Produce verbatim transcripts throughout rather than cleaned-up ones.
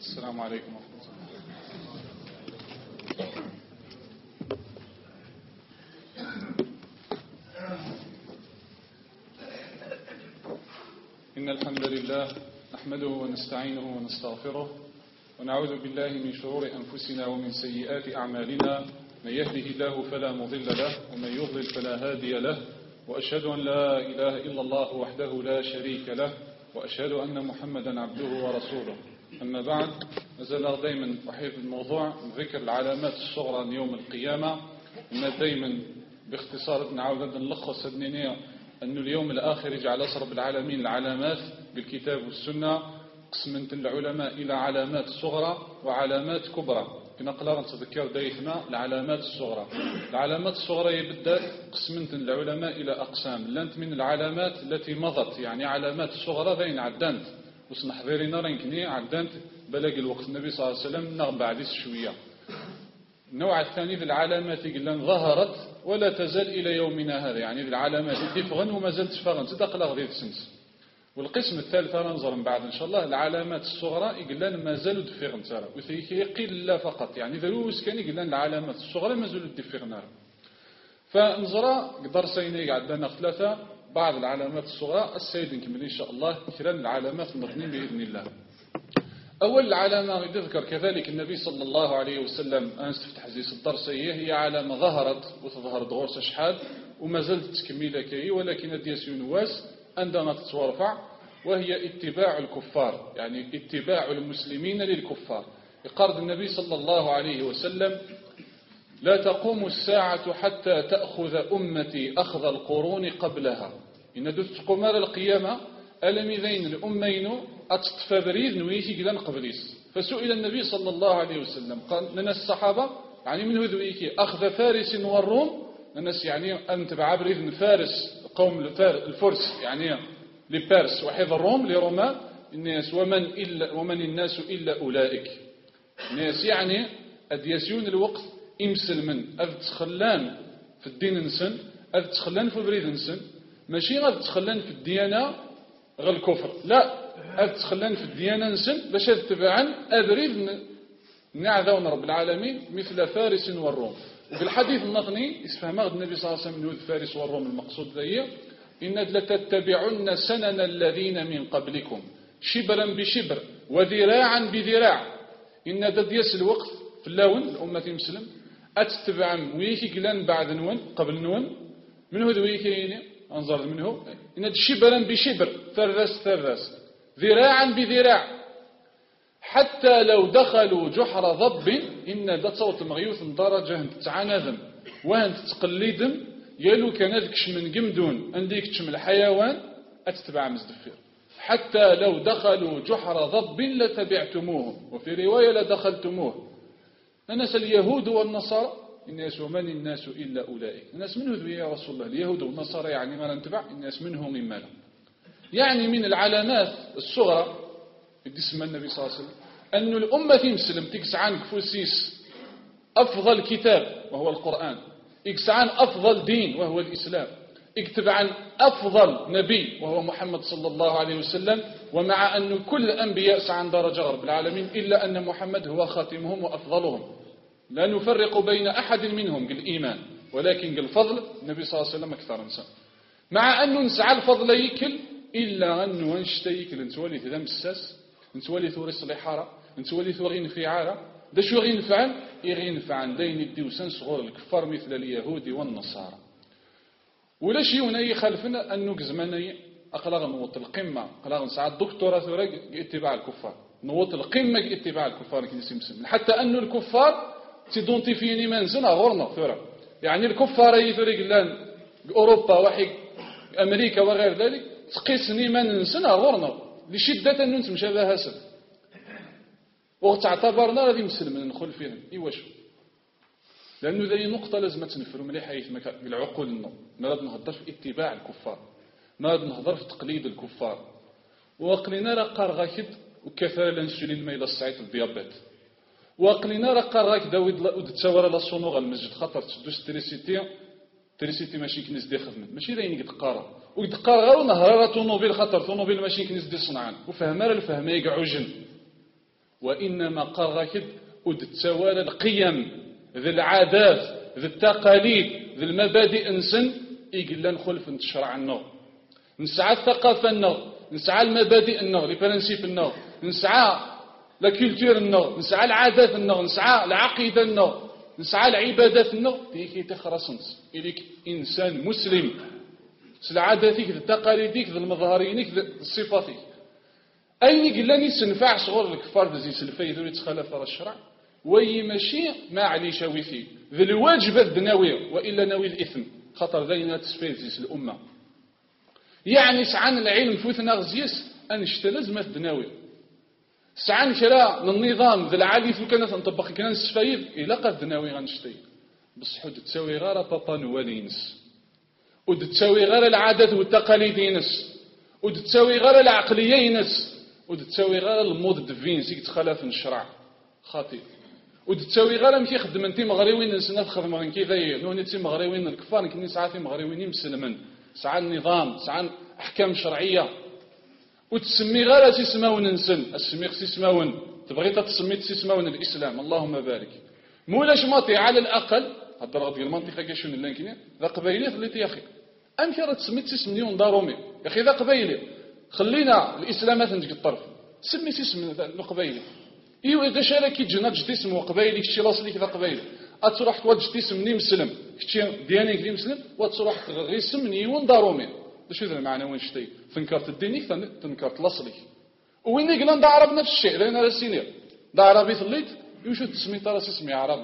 السلام عليكم ورحمة الله. إن الحمد لله نحمده ونستعينه ونستغفره ونعوذ بالله من شرور أنفسنا ومن سيئات أعمالنا. من يهده الله فلا مضل له ومن يضلل فلا هادي له، وأشهد أن لا إله إلا الله وحده لا شريك له، وأشهد أن محمدا عبده ورسوله. أما بعد، نزال دائما أحيط الموضوع ذكر العلامات الصغرى يوم القيامة. إن دائما باختصار نعاود نلخص الدنيا أن اليوم الآخر يجعل أسرب العالمين العلامات بالكتاب والسنة، قسمت العلماء إلى علامات صغرى وعلامات كبرى. كنا قلنا نتذكر دايتنا العلامات الصغرى. العلامات الصغرى يبدأ قسمت العلماء إلى أقسام. لانت من العلامات التي مضت، يعني علامات الصغرى ذين عدانت وسنحضرين رنكني عدانت بلاقي الوقت النبي صلى الله عليه وسلم نغم بعد شوية. النوع الثاني في العلامات اللي ظهرت ولا تزال إلى يومنا هذا، يعني العلامات اللي فغن وما زالت فغن تدقل غير السنس. والقسم الثالث ننظر من بعد إن شاء الله العلامات الصغرى يقلان ما زالوا دفغن ترى وثيكي قل فقط، يعني ذروس كان يقلان العلامات الصغرى ما زالوا دفغن. فنظرة درسين عندنا ثلاثة بعض العلامات الصغرى السيد نكمل إن شاء الله كران العلامات المضنين بإذن الله. أول علامة يذكر كذلك النبي صلى الله عليه وسلم أنا استفتح زيس الدرسية، هي علامة ظهرت وتظهر دغورس شحال وما زالت تكميلة كي، ولكن دياس نواس عندما تتورفع، وهي اتباع الكفار، يعني اتباع المسلمين للكفار. يقرد النبي صلى الله عليه وسلم: لا تقوم الساعة حتى تأخذ أمتي أخذ القرون قبلها. إن دوت قمار القيامة ألم ذين الأمين أتطفى بريد نويكي قلان قبليس. فسئل النبي صلى الله عليه وسلم قال لنا الصحابة يعني من هذويكي أخذ فارس والروم، الناس يعني أنت بعبريد فارس قوم الفرس يعني لبارس وحيد الروم لروما الناس ومن, إلا ومن الناس إلا أولئك. الناس يعني أديسيون الوقت إمسل من أذ تخلان في الدين نسن، أذ تخلان في بريد نسن، ماشي غير تخلان في الديانة غير الكفر، لا أذ تخلان في الديانة نسن باش تبعا أبريد نعذون رب العالمين مثل فارس والروم. وفي الحديث النظني اسفهم النبي صلى الله عليه وسلم من فارس والروم المقصود ذي إن لتتبعن سنن الذين من قبلكم شبرا بشبر وذراعا بذراع. إن دديس الوقت في اللون الأمة المسلم أتتبع ويكي قلان بعد نون قبل نون منه ذويكي أنظر منه إن شبرا بشبر ثرس ثرس ذراعا بذراع حتى لو دخلوا جحر ضب. إن دا تصوت المغيوث درجة تتعنذم وهن تتقليدم يالو كان ذكش من قمدون عندك تشم الحيوان أتتبع مزدفير. حتى لو دخلوا جحر ضب لتبعتموهم، وفي رواية لدخلتموه. الناس اليهود والنصارى الناس ومن الناس إلا أولئك. الناس منه ذو يا رسول الله اليهود والنصارى يعني ما نتبع الناس منهم مما لا. يعني من العلامات الصغرى اللي اسمها النبي صلى الله عليه وسلم أن الأمة مسلم تكس عن كفوسيس أفضل كتاب وهو القرآن، يكس عن أفضل دين وهو الإسلام، يكتب عن أفضل نبي وهو محمد صلى الله عليه وسلم. ومع أن كل الأنبياء سعن درجة رب العالمين إلا أن محمد هو خاتمهم وأفضلهم، لا نفرق بين أحد منهم بالإيمان، ولكن بالفضل النبي صلى الله عليه وسلم أكثر إنسان. مع أنه نسعى الفضل يكل إلا أنه نشتيكل نتولي ذا مساس نتولي ثوري صليحارة نتولي ثوري نفعارة دا شو غين فعل يغين فعل دين الديوسان صغور الكفار مثل اليهود والنصارى. ولا شيء هنا يخالفنا أنه كزماني أقلغ نوط القمة أقلغ نسعى الدكتورة ثورة اتباع الكفار نوط القمة اتباع الكفار كنسمسم حتى أنه الكفار تدونتي فيني منزنا غورنا ثورة، يعني الكفار يثوري قلان أوروبا وحي أمريكا وغير ذلك تقيسني منزنا غورنا لشدة أنه نتمشى ذا هاسل وتعتبرنا هذه مسلم ندخل فيهم إيواش، لأنه ذي نقطة لازم تنفروا مليح حيث بالعقول النوم. ما راد نهضر في اتباع الكفار، ما راد نهضر في تقليد الكفار. وقلنا راه قرغاكد وكثر الانسولين ما إلى الصعيد الديابات، وقلنا راه قرغاك داود ودتصور لا صنوغ المسجد خاطر تدوس تريسيتي تريسيتي ماشي كنيس دي خدمت ماشي ذاين قد قارا وقد قارا غير نهار طونوبيل خاطر طونوبيل ماشي كنيس دي صنعان وفهم راه الفهم يقع عجن وإنما قركد ودتوالى القيم ذي العادات ذي التقاليد ذي المبادئ نسن إيقلا نخلف نتشرع النور نسعى الثقافة النور نسعى المبادئ النور لي برانسيب النور نسعى لا كولتور النور نسعى العادات النور نسعى العقيدة النور نسعى العبادات النور تيكي تخرصنت إليك إنسان مسلم سلعاداتك التقاليدك المظهرينك صفاتك أين قلاني سنفع صغور الكفار ذي سلفي ذو يتخلف على الشرع وي ماشي ما علي شاويثي ذي الواجب الدناوية وإلا ناوي الإثم خطر ذينا تسفيزيس الأمة يعني سعان العلم فوثنا غزيس أن اشتلزمت الدناوية سعان كلا من النظام ذي العالي في كانت نطبق كان السفايد إلا قد الدناوية غنشتي بس حد تساوي غير بابا نوالينس ودتساوي غير العادات والتقاليد ينس ودتساوي غير العقلية ينس ودتساوي غير المود دفين سيك تخلف الشرع خاطئ ودتساوي غير مكي خدم انتي مغريوين نسنا في خدمة من كذا نوني تي مغريوين الكفار كني ساعات مغريوين مسلمين ساعات النظام ساعات أحكام شرعية وتسمي غير سيسماون نسن السميق سيسماون تبغي تسمي سيسماون الإسلام اللهم بارك مولاش ماطي على الأقل هذا راه ديال المنطقه كاع شنو اللي كاين ذا قبايلي خليتي يا اخي امشي راه تسميت سيس مليون ضارومي يا اخي ذا قبايلي خلينا الاسلام مثلا ديك الطرف سمي سيس قبايلي ايوا اذا شارك كيتجنا جدي اسمه قبايلي كشي راس ليك ذا قبايلي اتروح توجد اسمني مسلم كشي دياني كلي مسلم وتروح غير سمني ون ضارومي واش هذا المعنى وين شتي تنكرت الدينيك تنكرت الاصلي وين قلنا دا عرب نفس الشيء لان راه سينير دا عربي ثليت يوشو تسمي ترى اسمي عربي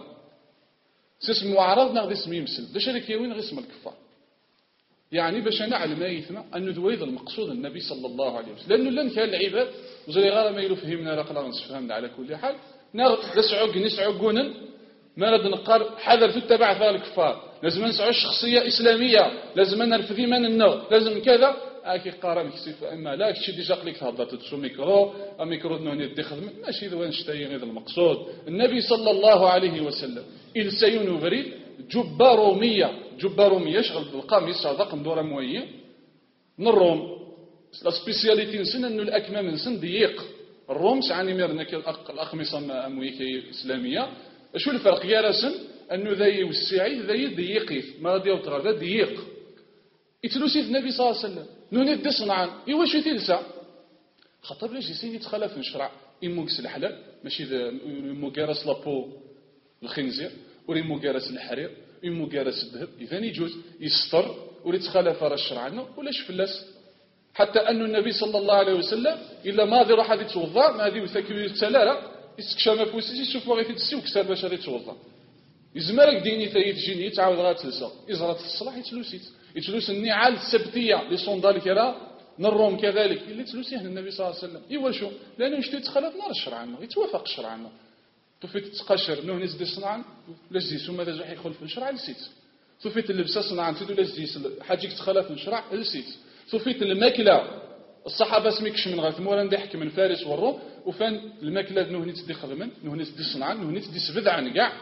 اسم معرض ناخذ اسم يمسل باش هذاك يوين غير اسم الكفار يعني باش نعلم ايثما انه ذويذ المقصود النبي صلى الله عليه وسلم لانه لن كان العباد وزي غير ما يلو فهمنا راه قلا نفهمنا على كل حال ناخذ نسعق نسعقون ما رد نقر حذر تتبع ثال الكفار لازم نسعوا الشخصيه اسلاميه لازم نرفض من النور لازم كذا اكي قارن كيف اما لا كشي ديجا قليك تهضر تدسو ميكرو ميكرو نوني دي خدمه ماشي ذو نشتي غير المقصود النبي صلى الله عليه وسلم إلسيون بريد جبة رومية جبة رومية شغل بالقميص هذا ندورة موية من الروم لا سبيسياليتي نسن أنه الأكمام نسن ضيق الروم سعني ميرنا الأقمصة موية إسلامية شو الفرق يا رسن أنه ذي والسعي ذي ضيقي ما ديال تغرد ضيق يتلوسي النبي صلى الله عليه وسلم نوني دي صنعان إيوا شو تلسع خطر ليش يسيني تخلف نشرع إموكس الحلال ماشي إمو كارس لابو الخنزير وريمو جالس الحرير ويمو جالس الذهب إذا يجوز يستر وريتخالف راه الشرع عندنا ولاش فلاس حتى أن النبي صلى الله عليه وسلم إلا ما ذي راح هذه توضأ ما هذه وثاكي التلالة يستكشف ما فوسيس يشوف واغي تدسي وكسر باش هذه توضأ يزمرك ديني ثايت جيني تعاود غا تلسى إزرات في الصلاح يتلوسيت يتلوس النعال السبتية لصندال كذا نروم كذلك اللي تلوسيه النبي صلى الله عليه وسلم إيوا شو لأنه يشتي يتخالف نار الشرع عنه يتوافق الشرع عنه توفيت تقشر نو نزدي صنعا لزيس وما ذا يدخل في الشرع لسيت توفيت اللبسه صنعا تدو لزيس حاجيك تخلف في الشرع لسيت توفيت الماكله الصحابه سميكش من غير مورا ندحك من فارس والروم وفان الماكله نو نيت دي خدمن نو نيت دي صنعا نو نيت دي سبد عن كاع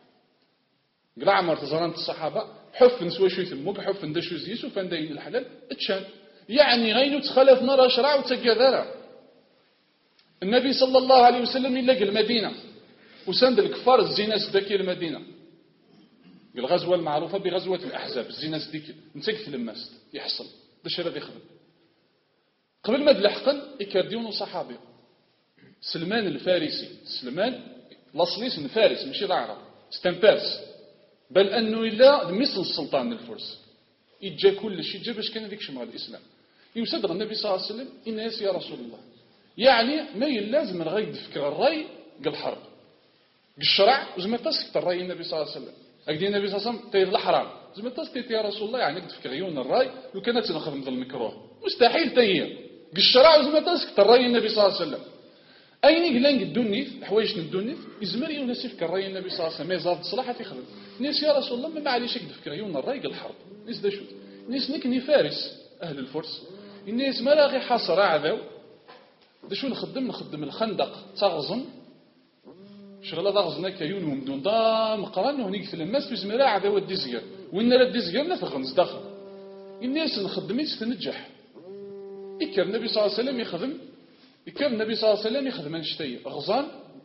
كاع عمر تزرنت الصحابه حف نسوى شويه تمك حف ندشو زيس وفان داين الحلال اتشان يعني غينو تخلف نرى شرع وتكذا النبي صلى الله عليه وسلم يلقى المدينه وسند الكفار الزينة سداكي المدينة الغزوة المعروفة بغزوة الأحزاب الزينة سداكي نتاك في الماس يحصل باش هذا يخدم قبل ما دلحقن يكرديون صحابي سلمان الفارسي سلمان لاصليس من فارس ماشي العرب ستان فارس بل أنه إلا مثل السلطان الفرس يجا كل شيء جا باش كان ذيك شمال الإسلام يصدق النبي صلى الله عليه وسلم إناس يا رسول الله يعني ما يلازم الغي تفكر الرأي قال حرب بالشرع زعما تسكت الراي النبي صلى الله عليه وسلم اكدي النبي صلى الله عليه وسلم تيض الحرام زعما تسكت يا رسول الله يعني تفكر عيون الراي لو كانت نخدم ذا المكروه مستحيل تهي بالشرع زعما تسكت الراي النبي صلى الله عليه وسلم اين قلنا ندوني حوايج ندوني يزمر يونس يفكر الراي النبي صلى الله عليه وسلم يزاد صلاحه تيخدم ناس يا رسول الله ما معليش تفكر عيون الراي قال الحرب ناس دا شو ناس نكني فارس اهل الفرس الناس ما لاغي حاصر عذاو دا شو نخدم نخدم الخندق تغزن شغله ضغزنا كيون ومدون ضام قرن هنيك في الماس في زملاء عداوه ديزير وين راه ديزير نفغنز داخل الناس نخدميت تنجح يكر النبي صلى الله عليه وسلم يخدم يكر النبي صلى الله عليه وسلم يخدم نشتي غزان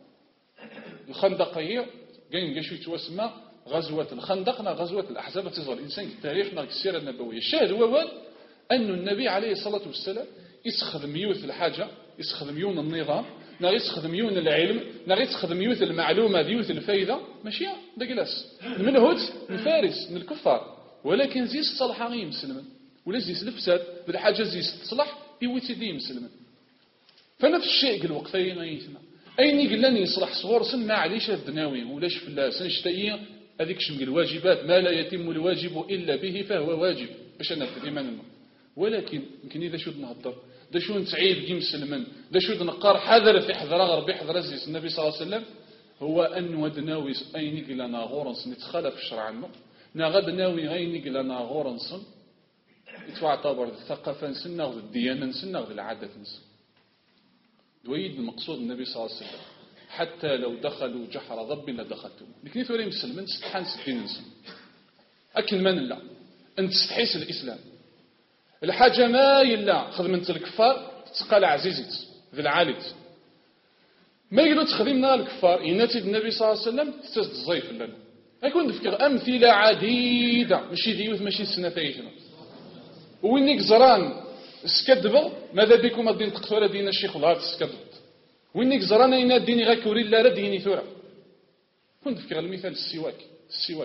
الخندق هي كاين كاع شويه تسمى غزوه الخندق نا غزوه الاحزاب تظهر الانسان في التاريخ نا السيره النبويه. الشاهد هو أن النبي عليه الصلاة والسلام يستخدم يوث الحاجة، يستخدم يون النظام، نا يستخدم يون العلم، نا يستخدم يوث المعلومة، يوث الفايدة، ماشي دا جلاس من هوت من فارس من الكفار، ولكن زيس تصلح غير مسلما ولا زيس الفساد بالحاجة زيس تصلح يوث دي مسلما. فنفس الشيء قال وقت أين يثنى أين قلنا يصلح صغور سن ما عليش الدناوي ولاش في الله سنشتهي هذيك شمق الواجبات ما لا يتم الواجب إلا به فهو واجب باش نفذ إيماننا. ولكن يمكن إذا شود نهضر دا شو نتعيب كي مسلمن دا شود نقار حذر في حذر غربي حذر زيس النبي صلى الله عليه وسلم هو أن ودناوي أين قلنا غورنس نتخالف الشرع عنه نا غدناوي أين قلنا غورنس يتعتبر الثقافة نسنا غد الديانة نسنا غد العادة نسنا دويد المقصود النبي صلى الله عليه وسلم حتى لو دخلوا جحر ضب لدخلتم لكن يثوري مسلمين تستحان ستين نسن أكل من الله أن تستحيس الإسلام الحاجة ما يلا خدمة الكفار تقال عزيزت ذي العالد ما يقولوا تخدمنا الكفار يناتي النبي صلى الله عليه وسلم تستاذ الزيف لنا يكون نفكر أمثلة عديدة ماشي ديوث ماشي سنتين وينك زران سكدبر ماذا بكم الدين تقتل دين الشيخ الله تسكدبر وينك زران اين الدين غاكوري لا رديني ثورة كنت نفكر المثال السواك السواك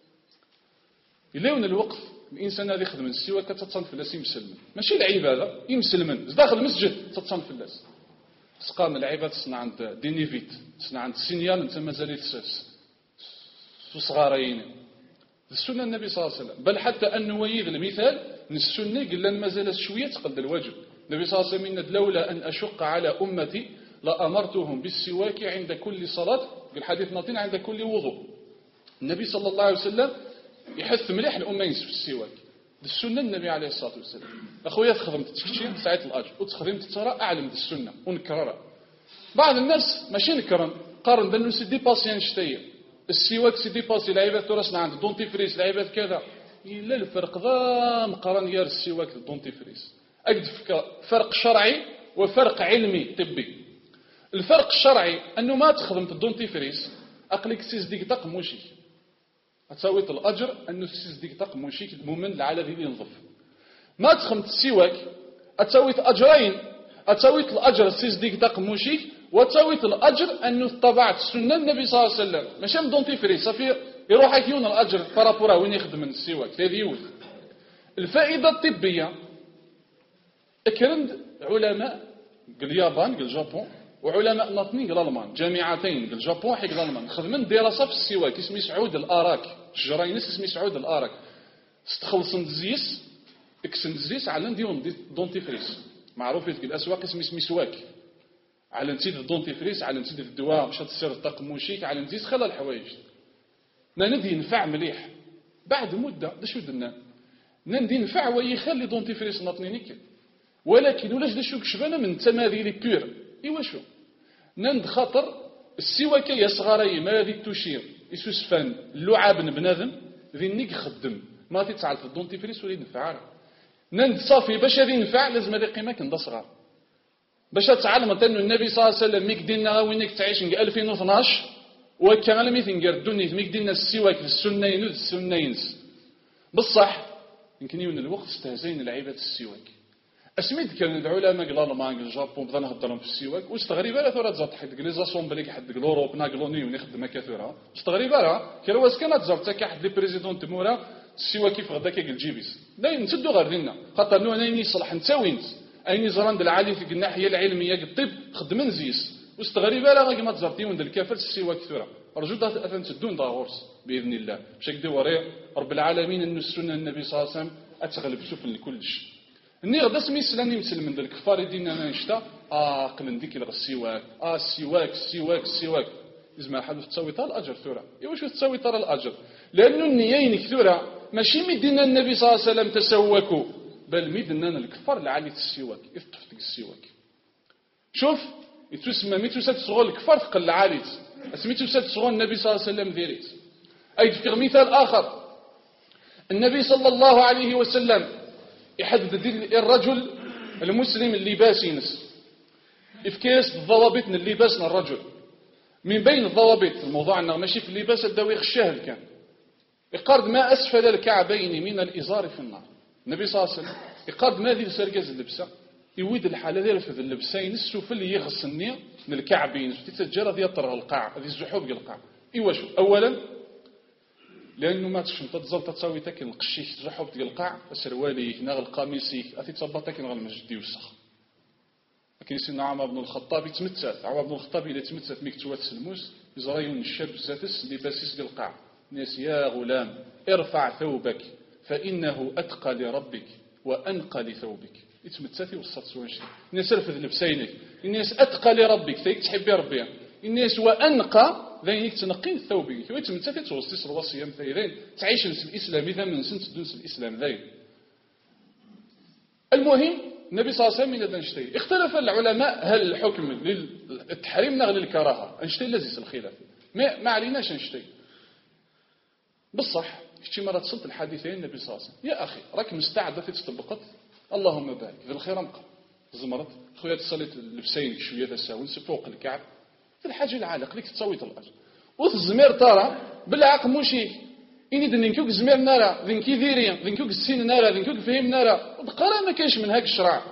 إلا الوقت الإنسان هذا يخدم السواك تتصنف فلاس يمسلمن ماشي العبادة يمسلمن داخل المسجد تتصنف فلاس سقام العبادة تصنع عند دينيفيت تصنع عند سينيال انت مازال تساس صغارين السنة النبي صلى الله عليه وسلم بل حتى أنه ويذ المثال من السنة قلنا مازال شوية تقد الواجب النبي صلى الله عليه وسلم لولا أن أشق على أمتي لأمرتهم بالسواك عند كل صلاة بالحديث ناطين عند كل وضوء النبي صلى الله عليه وسلم يحث مليح الأمة ينسف السواك السنة النبي عليه الصلاة والسلام أخويا تخدم تتكشي ساعة الأجر وتخدم تترى أعلم السنة ونكررها بعض الناس ماشي نكرن قارن بأنه سيدي باسيان شتية السواك سيدي باسي العيبات ترسنا عند دونتيفريس العيبات كذا إلا الفرق ذا مقارن يار السواك الدونتيفريس أجد فرق شرعي وفرق علمي طبي الفرق الشرعي أنه ما تخدم الدونتيفريس أقلك سيز ديك دق موشي أتساويت الأجر أنه سيز ديك دق موشي المؤمن على ذي ينظف ما تخدم السواك أتساويت أجرين أتساويت الأجر سيز ديك دق موشي وتساويت الأجر أنه طبعت سنة النبي صلى الله عليه وسلم ماشي الدونتيفريس صافي يروح يكون الأجر فرابورا وين يخدم السواك هذه يوث الفائدة الطبية أكرمد علماء قال اليابان قال الجابون وعلماء ناطنين قال الألمان جامعتين قال الجابون حق الألمان خدمن دراسة في السواك اسمي سعود الأراك شجرينس اسمي سعود الأراك استخلصن دزيس اكسن دزيس على نديهم دونتيفريس معروف في الأسواق اسمي اسمي سواك على نسيد الدونتيفريس على نسيد الدواء مش تصير الطاقم موشيك على نسيد خلال الحوايج ندي ينفع مليح بعد مدة دا شو درنا ندي ينفع ويخلي دونتيفريس ناطنينيك ولكن ولاش دا شو كشفنا من تماذيلي بيور ايوا شو نند خاطر السواكية صغاري ما هذه تشير يسوسفان اللعاب بنادم ذي يخدم ما تتعال في الدونتيفريس ولا ينفع نند صافي باش هذه ينفع لازم هذه قيمة كندا صغار باش تعلم أن النبي صلى الله عليه وسلم ميك دينا وينك تعيش نك ألفين واثناش وكان لم يثنجر الدنيا ميك دينا السواك في السنين والسنين بالصح يمكن يون الوقت استهزين العيبات السواك اسميت كان العلماء قال الله ما قال الجابون بدا نهضرهم في السواك واستغرب لا ثورات زرت حد ليزاسون بليك حد الاوروب ناقلوني ونخدم كثيرا استغرب لا كان واش كانت زرت كاع حد لي بريزيدون تمورا السواك كيف غدا كيقل جيبيس لا نسدو غير دينا خاطر نو انا يصلح نتاوينت أين زران العالي في الناحية العلمية الطب خدمن زيس واستغرب لا غير ما تزرتي من الكافر السواك ثورة رجو دا أثن تدون دا غورس بإذن الله بشكل وري رب العالمين أن السنة النبي صلى الله عليه وسلم أتغلب سفن لكلش إني غدا سمي سلاني مسلم من الكفار يدينا أنا نشتا آه قلن ديك السواك آه السواك السواك السواك إذا حد تسوي طال الأجر ثورة إيوا شو تسوي طال الأجر لأنه النيين كثورة ماشي مدينا النبي صلى الله عليه وسلم تسوكوا بل ميدنا الكفار لعلي السواك يفتفتك السواك شوف يتسمى ميتوسات صغور الكفار تقل عاليت اسميتوسات صغور النبي صلى الله عليه وسلم ديريت اي في مثال اخر النبي صلى الله عليه وسلم يحدد الرجل المسلم اللباس ينس إفكاس ضوابط اللباس الرجل من بين الضوابط الموضوع أنه ماشي في اللباس الدوي الشاهل كان يقارد ما أسفل الكعبين من الإزار في النار. النبي صلى الله عليه وسلم يقارد ما ذي سرقاز اللبسة يويد الحالة ذي رفض اللبسين السفل اللي يغسلني من الكعبين تتجرى ذي يطر القاع ذي الزحوب القاع. إيوا شو أولا لأنه ما تشنط تزال تساوي تاكل القشيك زحوب ديال القاع سرواليك ناغ القميصيك أتي تصبط تاكل غير المسجد يوسخ. لكن سيدنا عمر بن الخطاب يتمتثل عمر بن الخطاب إذا تمتثل ميك توات سلموس يزريون الشاب زاتس اللي باسيس ديال القاع ناس يا غلام ارفع ثوبك فإنه أتقى لربك وأنقى لثوبك. يتمتثل وصات سوى شيء الناس رفض لبسينك الناس أتقى لربك ثيك تحبي ربي الناس وأنقى ذينك تنقين ثوبك ويتمتثل توصيص الوصية مثلا تعيش نس الإسلام إذا من سنت تدوس الإسلام ذين. المهم النبي صلى الله عليه وسلم إذا نشتي اختلف العلماء هل الحكم للتحريم نغ للكراهة نشتي لازم الخلاف ما, ما عليناش نشتي بالصح شتي مرة تصلت الحديثين النبي صلى الله عليه وسلم يا أخي راك مستعدة تتطبقت اللهم بارك في الخير أمقى زمرت خويا تصليت لبسين شوية تساوي فوق الكعب في الحاجة العالق ليك تصويت الأجر وث الزمير ترى بالعقل موشي إني دنينكوك زمير نارا ذنكي ذيري ذنكوك السين نارا ذنكوك فهم نارا القرا ما كانش من هاك الشرع.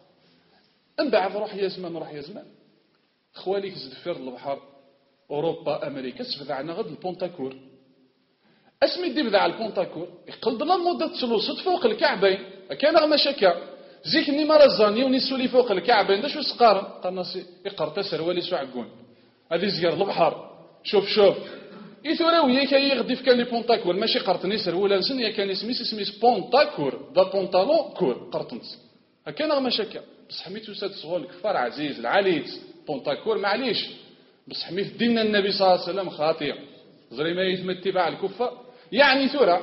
من بعد روح يا زمان روح يا زمان خواليك زدفير البحر أوروبا أمريكا سبدعنا غد البونتاكور اسمي دي بدع البونتاكور يقلد لنا المدة تسلوصت فوق الكعبين كان غما شكا زيك ني مرزاني ونسولي فوق الكعبين داش وسقارن قالنا سي يقرتا سروالي سو عقون هذه زيار البحر شوف شوف يثوراوي كاي غدي في كان لي بونتاكور ماشي قرطني سرولا نسن يا كان اسمي سميس بونتاكور دا بونطالون كور قرطنت كان غما شكا بصح ميتو سات صغول كفار عزيز العليت بونتاكور معليش بصح ميت ديننا النبي صلى الله عليه وسلم خاطئ زري ما يتم اتباع الكفار يعني ثورة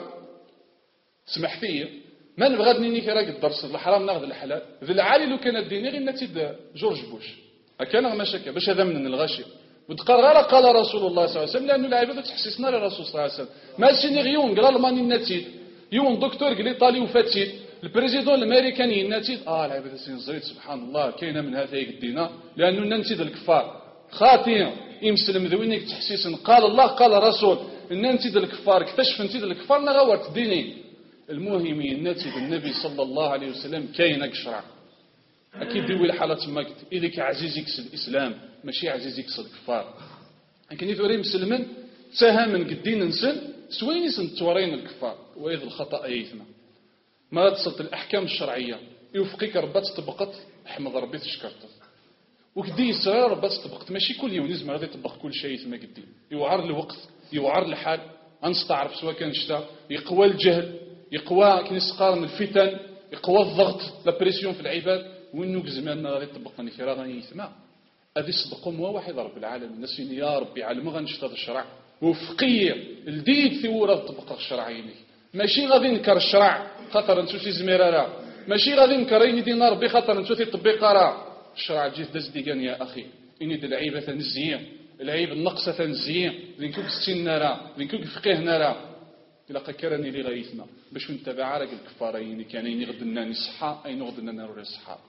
سمح فيه ما نبغى دنيني راك الدرس الحرام ناخذ الحلال ذي العالي لو كان الديني غير نتيد جورج بوش هكا ما شكا باش هذا من الغاشي وتقال غير قال رسول الله صلى الله عليه وسلم لانه العباد تحسسنا للرسول صلى الله عليه وسلم ما سينيغيون قال الماني نتيد يوم دكتور قال ايطالي وفاتيد البريزيدون الامريكاني نتيد اه العباد سينزريت سبحان الله كاينه من هذا يدينا لانه نتيد الكفار خاطئ يمسلم ذوينك تحسيس قال الله قال رسول ان نتيد الكفار اكتشف نتيد الكفار نغورت ديني المهم نتيد النبي صلى الله عليه وسلم كاينك شرع اكيد دوي الحالات ما قلت اذا عزيزك الاسلام ماشي عزيزك الكفار لكن يثوري مسلمن تهامن قدين نسن سويني سن تورين الكفار واذ الخطا ايثنا ما تصلت الاحكام الشرعيه يوفقك ربات طبقت احمد ربي تشكرته وكدي يسرى ربات طبقت ماشي كل يوم لازم غادي يطبق كل شيء ثم قدي يوعر الوقت يوعر الحال انستعرف سواء كان شتا يقوى الجهل يقوى كنسقارن الفتن يقوى الضغط لا بريسيون في العباد وانه زماننا غادي يطبقني كي راه غادي يسمع هذه صدقوا مو واحد رب العالمين نسيني يا ربي علم غنشتغل الشرع وفقيه الديك ثوره تطبق الشرعيني ماشي غادي نكر الشرع خاطر نشوف شي زميره راه ماشي غادي نكريني دين ربي خاطر نشوف تطبيق راه الشرع جيت داز ديكان يا اخي اني د العيبه تنزيه العيب النقصه تنزيه لينكوك السن راه لينكوك الفقيه راه الا كرني لي غيثنا باش نتبع راك الكفارين كانين غدنا صحه اي غدنا نروي الصحه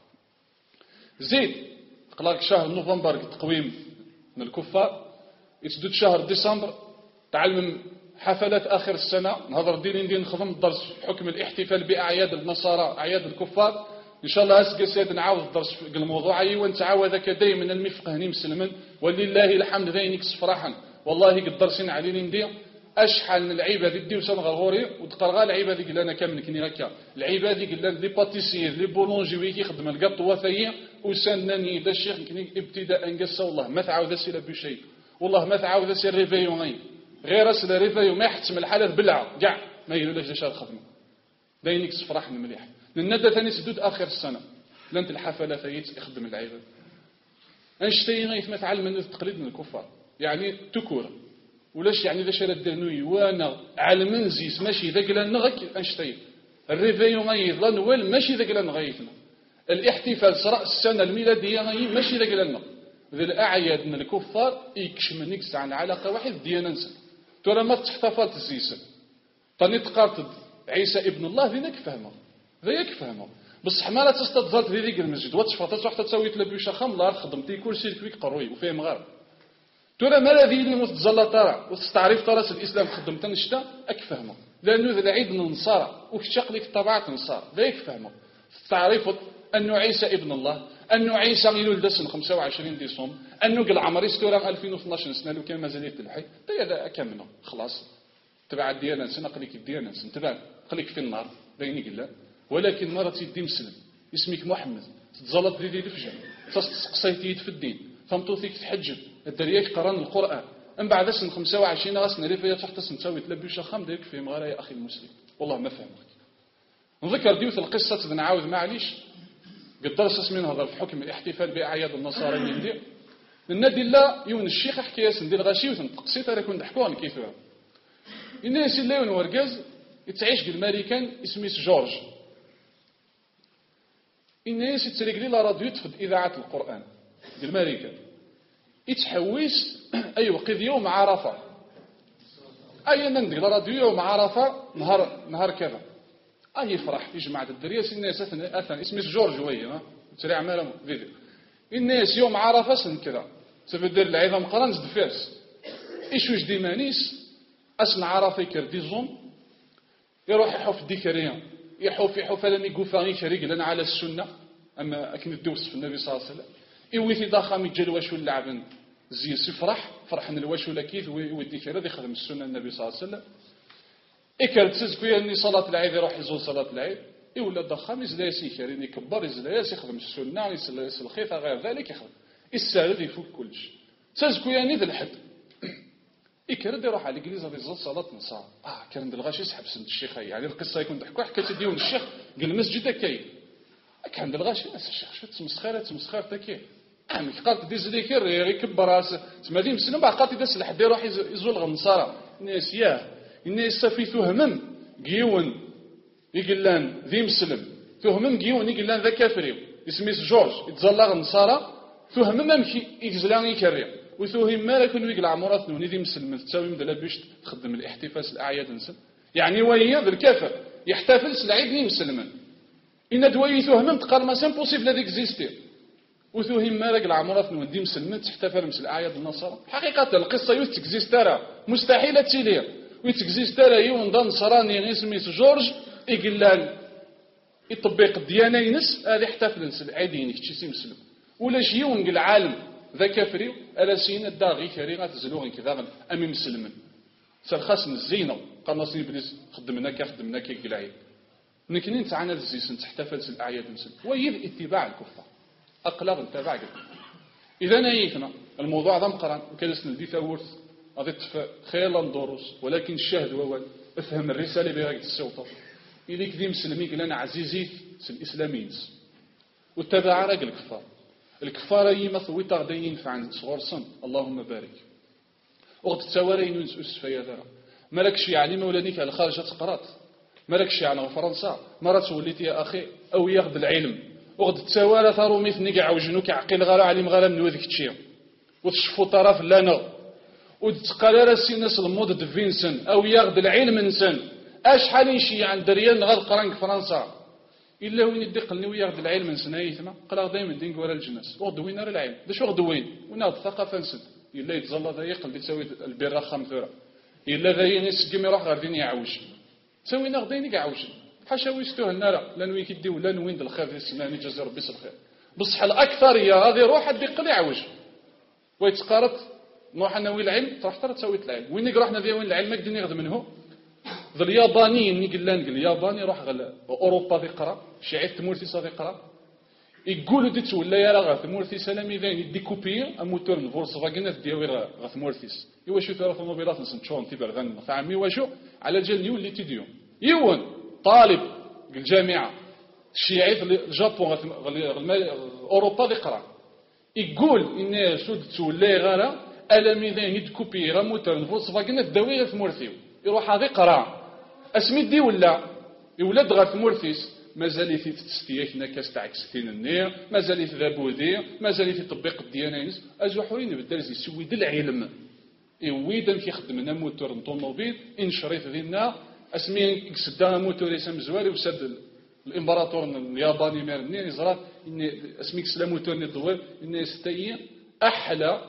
زيد قلاك شهر نوفمبر تقويم من الكفار يسدد شهر ديسمبر تعلم حفلات اخر السنه نهضر ديري ندير نخدم الدرس حكم الاحتفال باعياد النصارى اعياد الكفار ان شاء الله اسكي سيد نعاود الدرس في الموضوع اي ونتعاود هكا دائما المفقهني مسلما ولله الحمد ذينك صفراحا والله الدرسين علي ندير اشحال من العيبه دي ديوسا غوري وتقرا العيبه ديك اللي انا كامل كني هكا العيبه ديك اللي لي باتيسير لي بولونجي وي كيخدم القط وثيه وسنني دا الشيخ كني ابتداء نقص والله ما تعاود اسير بشيء والله ما تعاود اسير ريفيون غير اسل ريفيون ما يحتم الحالات بلعه كاع ما يقولوش داش الخدمه داينك صفراح مليح لان ثاني سدود اخر السنه لانت الحفله فايت يخدم العيبه انشتي غيث ما تعلم من التقليد من الكفار يعني تكور ولاش يعني ذا شرا الدهنوي وانا على منزيس ماشي ذاك لا نغك انشتي الريفيون غيظ نوال ماشي ذاك لا نغيثنا الاحتفال صراء السنه الميلاديه غي ماشي ذاك لا ذي الاعياد من الكفار يكشمنك ساعه العلاقه واحد ديانا نسن ترى ما تحتفلت الزيسن طني تقارت عيسى ابن الله ذيك فهمه ذيك فهمه بصح ما لا تستظلت في ذيك المسجد وتشفط حتى تسوي تلبيشه خمله خدمتي كل شيء فيك قروي وفهم غير ترى ما الذي اللي متزلى ترى وتستعرف ترى الإسلام خدم تنشتا أك فهمه لأنه ذا العيد النصارى وكتشق لك طبعات النصارى ذاك فهمه تعرف أنه عيسى ابن الله أنه عيسى يولد سنة خمسة وعشرين ديسمبر أنه قل عمري ستورا ألفين واثناش سنة لو كان مازال يتلحي هذا أكمله خلاص تبع الديانة سنة قليك الديانة سنة تبع قليك في النار بيني قل ولكن مرة تدي مسلم اسمك محمد تتزلط دي دي الفجر تستقصيتي في الدين فمطوثيك تحجب الدرياك قران القرآن من بعد سنة خمسة وعشرين غاس نريفيا تحت سنة تساوي تلبي شخام ديك في مغالا يا أخي المسلم والله ما فهمك نذكر ديوث القصة نعاود معليش قد درس من هذا الحكم الاحتفال بأعياد النصارى اللي ندير النادي الله يون الشيخ حكاية ندير غاشي وتنقصيت راه كون نحكوها كيف الناس اللي يون ورقاز يتعيش بالماريكان اسميس جورج الناس يتسرق لا راديو تفد إذاعة القرآن بالماريكان يتحويس أي وقت يوم عرفة أي نندق لا راديو يوم عرفة نهار نهار كذا أي يفرح يجمع الدرياس الناس أثن أثن اسمه جورج ويا تري عمالهم فيديو الناس يوم عرفة سن كذا سبدل العظام قرن زد فارس إيش وش ديمانيس أسن عرفة كرديزون يروح يحوف ديكريان يحوف يحوف لم يقفاني شريك لنا على السنة أما أكن الدوس في النبي صلى الله عليه وسلم يويثي ضخم يجل واش اللعب زي سفرح فرح من الواش ولا كيف ويدي كذا يخدم السنة النبي صلى الله عليه وسلم إكرت تزكويا أني صلاة العيد يروح يزول صلاة العيد يولد ضخم يزلايسي كريم يكبر يزلايس يخدم السنة يسلس الخيط غير ذلك يخدم السالد يفوق كلش تزكويا أني ذا الحد إكرت يروح على الإنجليزة يزول صلاة نصار آه كان الغاشي يسحب سند الشيخ يعني القصة يكون ضحكوا حكاية ديون الشيخ قال المسجد كاين كان الغاشي ناس الشيخ شو تمسخير تمسخير تكي عمي قالت ديز ذكر يكبر راس تمادي مسلم بقى قالت داس لحد يروح يزول النصارى الناس ياه الناس في ثهمم جيون يقلان ذي مسلم ثهمم جيون يقلان ذا كافري اسميس جورج يتزلغ النصارى ثهمم امشي يجزلان يكري وثوهم ما لكن يقلع مرات نوني ذي مسلم تساوي مدلا باش تخدم الاحتفال الاعياد نسل يعني وهي بالكافر يحتفل العيد ذي مسلم ان دوي ثهمم تقال ما سان بوسيبل هذيك زيستي وثوهم ما يقلع مرات نوني ذي مسلم تحتفل مثل الاعياد النصارى حقيقه القصه يوتك زيسترا مستحيل تسيلير ويتكزيست لا يون دان صراني اسميس جورج يقلال يطبق الديانه ينس هذه احتفل نس العيدين كتشي مسلم ولا شي يون العالم ذا كافري الا سينا داغي كاري غتزلوغ كذا امي مسلمن سرخاص الزينه قال نصيب بليز خدمنا كي خدمنا كي العيد نكنين تعانا الزيسن تحتفل الاعياد مسلم وهي اتباع الكفار اقلاغ تبع اذا نايفنا الموضوع ذا مقران وكالسن دي ثورث أضيف خيالا ندورس ولكن الشاهد هو افهم الرسالة بغاية السلطة إليك ذي مسلميك لنا عزيزي الإسلاميين واتبع راق الكفار الكفار يما ثويت غدا ينفع صغور صن اللهم بارك وقت تساورين ونسوس في هذا مالكش يعني مولانيك على خارج تقرات مالكش يعني فرنسا مرات وليت يا أخي أو ياخذ العلم وقت تساورا ثارو مثني عوجنوك عقيل غالا عليم غالا من وذيك تشيم وتشفوا طرف لنا وتقال راسي ناس المود فينسن او ياخذ العلم انسان اش حال يمشي عند دريان غاد قرانك فرنسا الا وين يدي قلني وياخذ العلم انسان ايثما قال دائما دين ولا الجنس وغدوين راه العلم داش وغدوين وناض الثقافه نسد الا يتزلى ذا يقل تسوي البيره خمثوره الا ذا ينسقم يروح غير دين يعوج تسوي ناغدين يعوج حاشا ويستوه النار لا نوي كيدي ولا نوين الخير في السماء يجزي ربي الخير بصح الاكثريه هذه روح الدق يعوج ويتقارط نروح نوي العلم تروح ترى تسوي العلم وين رحنا ذي وين العلم قد ناخذ منه ذا اليابانيين نقلان قال الياباني روح غل اوروبا ذي قرا شيعه تمورتي صافي قرا يقولوا دي تولى يا راه ثمورتي سلامي ذين ديكوبي اموتور فولكس فاغن ديوي غا ثمورتيس ايوا شو ترى الموبيلات نسنتشون تيبر غن فعمي واشو على جال نيو اللي تيديو يون طالب الجامعه الشيعي الجابون اوروبا ذي قرا يقول ان شو تولى غالا ألمي ذين يدكوبي غموتر نفوس فاقنا الدوية في مرثيو يروح هذي قرا اسمي دي ولا يولد غير في مرثيس مازال في تستياك نكاس تاع كستين النير مازال في ذابودي مازال في تطبيق الديانينس اجو حورين بالدرس يسوي د العلم يويدم كيخدم لنا موتور طوموبيل ان شريط ذينا اسمي كسدا موتور يسم زواري وسد الامبراطور الياباني مارني يزرا ان اسمي كسلا موتور ني دوار ان يستي احلى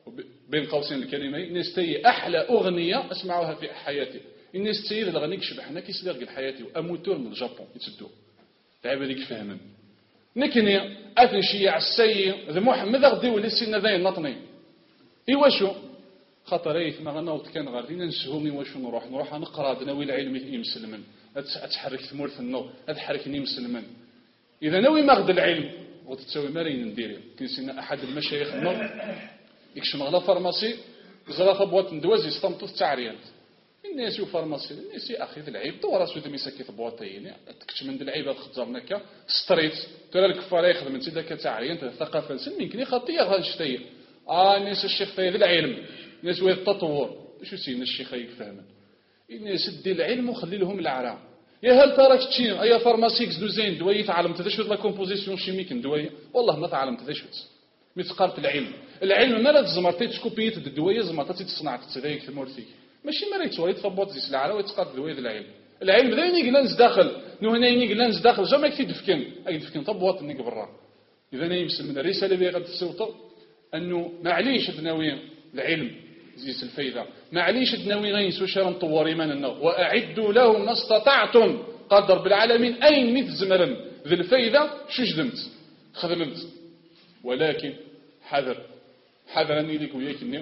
بين قوسين الكلمة الناس تي أحلى أغنية أسمعوها في حياتي. الناس تي إذا غنيك شبحنا كيسلق الحياة وأموتور من الجابون يتسدو تعب هذيك فهمن نكني أثن شيع السيء ذا محمد غدي ولا سينا ذا نطني إيواشو خاطر ايث ما غنوض كان غاديين نسهومي واش نروح نروح نقرا دناوي العلم يمسلمن اتحرك ثمورث النو اتحركني مسلمن اذا ناوي ما غد العلم وتتساوي مارين نديري كيسنا احد المشايخ النو يكشم على فارماسي زرافه بواط ندواز يستمطو التعريات الناس فارماسي الناس اخي العيب تو راسو دمي ساكي بواطين تكتش من العيب خزرناك ستريت ترى الكفار يخدم انت ذاك تعريات الثقافه نسن يمكن خطيه غنشتي اه الناس الشيخ طيب العلم الناس وين التطور شو سينا الشيخ يفهمن الناس دي العلم وخلي لهم العراء يا هل تراك تشين اي فارماسيكس دوزين دوايه تعلمت تشوت لا كومبوزيسيون شيميك دوايه والله ما تعلمت تشوت متقارت العلم العلم ما لا تزمرتي تكوبيت الدوايه زمرتي تصنع تسريك ثمورتي ماشي ما ريت وليت فبوت زيس العراء ويتقارت دوايه العلم العلم ذا يقلنز داخل نو هنا يقلنز داخل جا ما يكفي دفكن اي دفكن طبوات نيك برا اذا نيمسل من الرساله اللي غتسوطوا انه معليش تناوي العلم زيس الفايدة معليش دناوي غينسو شرا نطور إيماننا وأعدوا لهم ما استطعتم قدر بالعالمين أين مثل زمرن ذي الفايدة شجدمت خذلمت ولكن حذر حذر أني لك وياك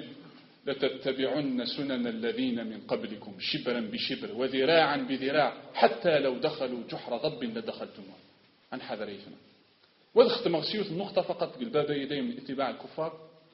لتتبعن سنن الذين من قبلكم شبرا بشبر وذراعا بذراع حتى لو دخلوا جحر ضب لدخلتموه عن حذريتنا وذخت مغسيوت النقطة فقط قلبابا يدي من اتباع الكفار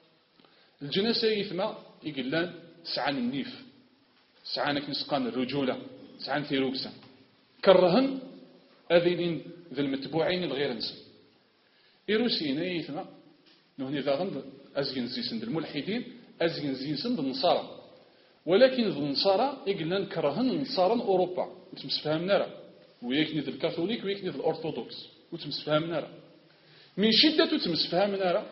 الجناسة يثما يقلان سعان النيف سعانك نسقان الرجولة سعان ثيروكسا كرهن أذين ذي المتبوعين الغير نسم إيروسينا يثما نهني ذاغن أزين زيسن الملحدين أزين زيسن النصارى ولكن النصارى يقلان كرهن النصارى أوروبا وتمسفهمنا راه ويكني ذي الكاثوليك ويكني ذي الأرثوذكس وتمسفهمنا راه من شدة تمسفهمنا راه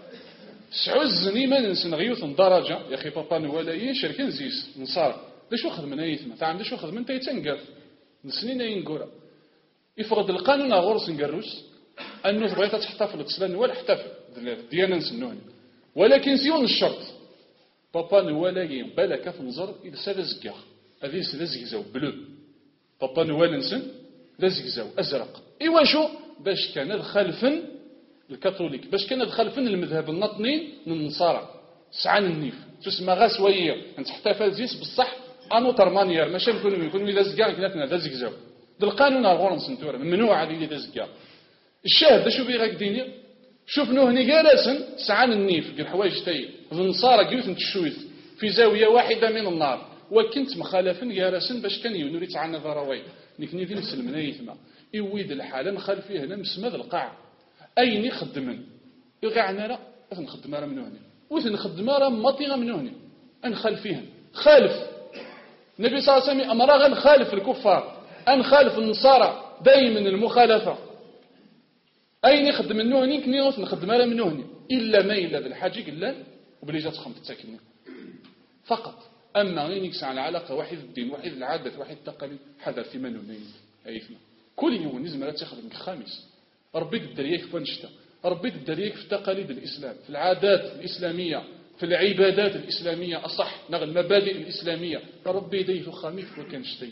سعوزني ما ننسن غيوث درجة يا أخي بابا نوالايين شركين زيس نصار داش واخذ من أيثما تعم داش واخذ من تيتنقر نسنين ينقرا يفرض القانون غورس نقروس أنه بغيت تحتفل تسلان ولا احتفل ديانا نسنوني ولكن سيون الشرط بابا نوالايين بالك في نظر إذا ساد زكاخ هذه ساد زكزاو بلو بابا نوالا نسن لا زكزاو أزرق إيوا شو باش كان خلفن الكاثوليك باش كان دخل فن المذهب النطني من النصارى سعان النيف تسمى غا سويه انت احتفل زيس بصح انو ترمانيير ماشي نكونوا يكونوا اذا زكا كنا ذا زكزاو د القانون غور نسنتور ممنوع هذه اذا زكا الشاهد شوف بي غاك ديني شوف نو هني جالسن سعان النيف قال حوايج تاي النصارى قيوث نتشويث في زاويه واحده من النار وكنت مخالفا جالسن باش كان ينوري تعنا ضراوي نكني ذي نسلمنا يثما يويد الحاله نخالف فيه هنا مسمى القاع أين يخدمن يقعنا لا نخدم راه من هنا وثن نخدم راه مطيغه من هنا أنخالف فيهن خالف النبي صلى الله عليه وسلم أمر غنخالف الكفار أنخالف النصارى دائما المخالفة أين يخدم من هنا كني نخدم راه من هنا إلا ما إلا بالحاجة إلا وبلي جات خمس تساكن فقط أما غير يكسع على علاقة واحد الدين واحد العادة واحد التقاليد حذر في من هنا أيثما كل يوم نزم لا تخدم الخامس ربي الدريك في نشتا ربي الدريك في تقاليد الإسلام في العادات الإسلامية في العبادات الإسلامية أصح نغ المبادئ الإسلامية ربي يديه خاميك وكان شتي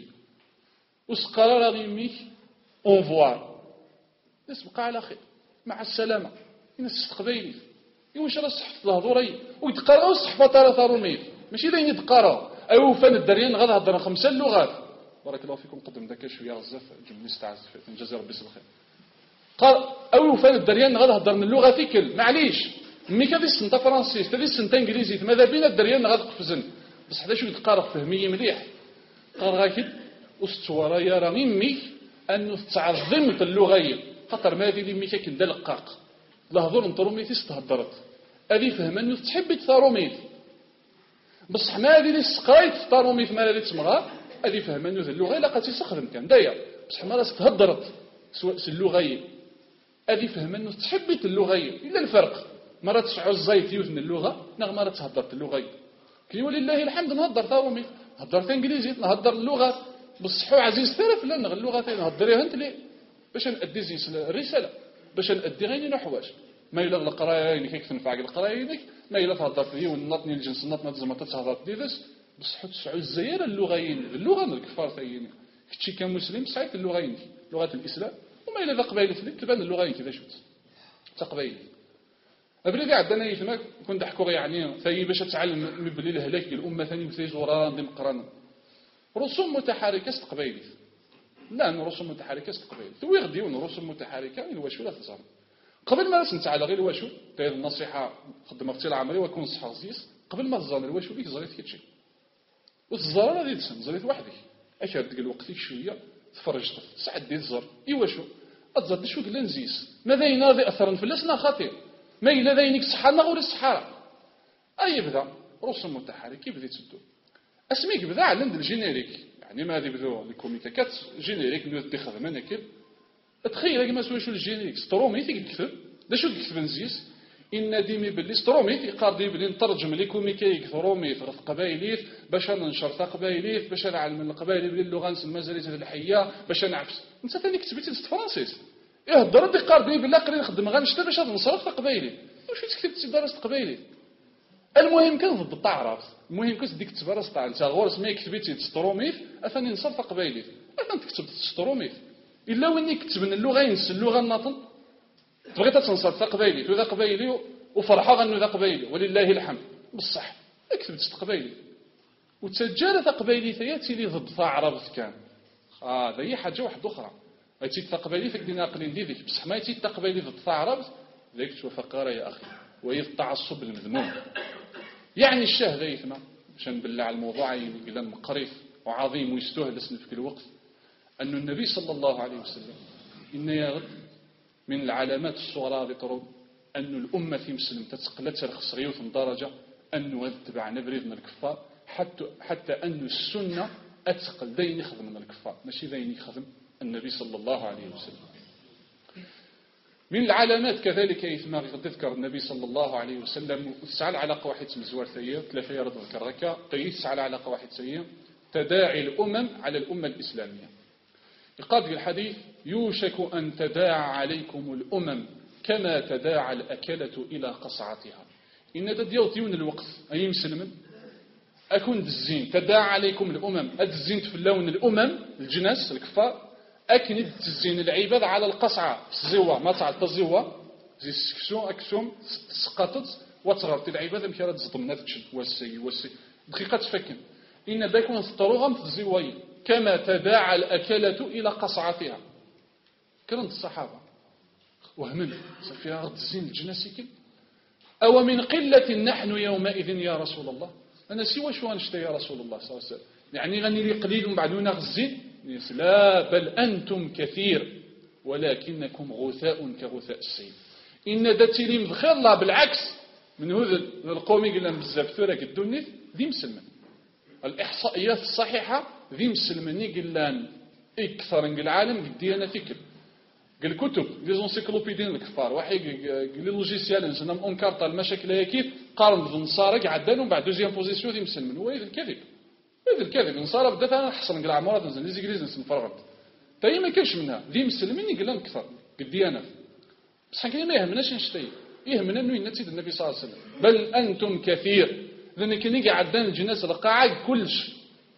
وسقرار غيميك اونفوار نسبقى على خير مع السلامة الناس استقبيلي يواش راه صحف الهضوري ويتقراو الصحفة ترى ثاروميت ماشي داين يتقراو ايوا فان الدريان غادي هضر خمسة لغات بارك الله فيكم قدم داك شويه بزاف جملي استعز نجازي ربي بالخير قال أو فان الدريان غادي هضر من اللغة فيكل معليش مي كادي السنتا فرنسيس كادي السنتا انجليزي ماذا بين الدريان غادي قفزن بس حدا شو يتقارب فهميه مليح قال غاكي استوارا يا راه ميك انه تعظمت اللغه خاطر ما هذه ميكا كندا لقاق لا هضر نطروميتي استهدرت هذه فهم انه تحب تثاروميت بصح ما هذه اللي سقرايت تثاروميت ما اللي تسمغا هذه فهم انه اللغه لا قاتي سخدم كان داير بصح ما راس تهدرت سواء اللغه هذه فهم انه تحبت اللغه الا الفرق مرة تشعر الزيت يوثن اللغه نغ مرة تهدرت اللغه كي ولله الحمد نهضر ثاروميت هضرت انجليزي نهضر اللغه بصح عزيز ثلاث لا نغ اللغه نهضريها انت ليه باش نادي زي الرساله باش نادي غير حوايج ما الا القرايه يعني كيف تنفع القرايه ما إلا تهضر فيه ونطني الجنس نطنا تزمط تهضر ديدس بصح تسعو الزيارة اللغين اللغة الكفار ثاني كتشي كمسلم سعيت اللغين لغة الإسلام وما إلا ذا قبائل فلك تبان اللغين كذا شوت تقبيل أبريد عندنا يتما كون ضحكوا يعني ثاني باش تعلم مبلي الهلاك الأمة ثاني مثل زوران دي مقران رسوم متحركة استقبالية لا رسوم متحركة استقبالية ثوي غديون رسوم متحركة الواشو لا تزار قبل ما نسمع على غير الواشو داير النصيحة خدم اختي العملية ويكون صحة زيس قبل ما تزار الواشو بيك زريت كيتشي وتزار غادي تسن زريت وحدك أكاد تقول وقتك شوية تفرج طف سعد دي تزار إيواشو أتزاد شو قلنا نزيس ماذا يناضي أثرا فلسنا خطير ما إلا ذينك صحانا غير الصحارى أي بدا رسوم متحرك يبدا تسدو اسميك بدا على عند الجينيريك يعني ما غادي يبداو الكوميكاكات جينيريك نو دي خدمه كيف تخيل ما سوى شو الجينيريك سترومي تيكتب دا شو كتب نزيس ان ديمي باللي سترومي يقدر يبدا نترجم لي كوميكايك ثرومي في قبايليت باش ننشر قبايليت باش نعلم القبائل بلي اللغه نسمى زريت الحيه باش نعفس انت ثاني كتبتي فرنسيس إيه الدرجة قاربي بالله قري نخدم غنشتا باش نصرف قبايلي واش كتبت دراسة قبايلي المهم كان ضد التعرف المهم كنت ديك تبرز تاع انت غورس ما كتبتي تستروميف اثاني نصرف قبايلي اثاني تكتب تستروميف الا وين كتبنا اللغه ينس اللغه الناطن بغيت تنصرف قبايلي وذا قبايلي وفرحه غنو ذا قبايلي ولله الحمد بصح كتبت قبايلي وتسجلت قبايلي ثياتي لي ضد تعرف كان اه هذه حاجه واحده اخرى أتي تقبلي فيك دينا قليل ديك بصح ما أتي تقبلي ضد تعرض ذيك توفقارة يا أخي وهي التعصب المذموم يعني الشاه ذا يثمى عشان بالله على الموضوع يقول مقريف وعظيم ويستهلس في الوقت أن النبي صلى الله عليه وسلم إن يغد من العلامات الصغرى ذكروا أن الأمة في مسلم تتقلت رخص غيوث درجة أنه تبع نبريد من الكفار حتى حتى أن السنة أتقل دين يخدم من الكفار ماشي دين يخدم النبي صلى الله عليه وسلم من العلامات كذلك يثمر تذكر النبي صلى الله عليه وسلم تسعى العلاقة واحد مزوار ثيّة ثلاثة يرد الكركة تسعى العلاقة واحد ثيّة تداعي الأمم على الأمة الإسلامية يقال في الحديث يوشك أن تداعى عليكم الأمم كما تداعى الأكلة إلى قصعتها إن تديو ديون الوقت أي مسلم أكون دزين تداعى عليكم الأمم أدزين في اللون الأمم الجنس الكفار أكند تزين العباد على القصعة الزوا ما تعال تزوا زي السكسو أكسوم سقطت وتغرت العباد مكيرا تزضمنا تشد والسي والسي دقيقة تفكن إن بيكون الطروغم تزيوي كما تداعى الأكلة إلى قصعتها كلام الصحابة وهمن فيها غد الزين الجناسي أو من قلة نحن يومئذ يا رسول الله أنا سوى شو أنشتي يا رسول الله صلى الله عليه وسلم يعني غني لي قليل من بعدنا غزين لا بل أنتم كثير ولكنكم غثاء كغثاء السيل إن داتي لي مدخل الله بالعكس من هذا القومي قلنا بزاف ثورك الدنيا ذي مسلمن الإحصائيات الصحيحة ذي مسلمني قلنا اكثر من العالم قد ديانا فكر قال كتب لي زونسيكلوبيدين الكفار واحد قال لي لوجيسيال نسنا اون كارطا المشاكل هي كيف قارن بالنصارى قعدانهم بعد دوزيام بوزيسيون ذي مسلمن هو هذا الكذب هذا الكذب النصارى بدات انا حصل نقلع عمرات نزل لي زيكريز نسن فرغت تاي ما كاينش منها ذي مسلمين قلنا اكثر قد ديانا بصح كاين ما يهمناش نشتي يهمنا انه ينتي النبي صلى الله عليه وسلم بل انتم كثير لان كاين قعدان الجناس القاعد كلش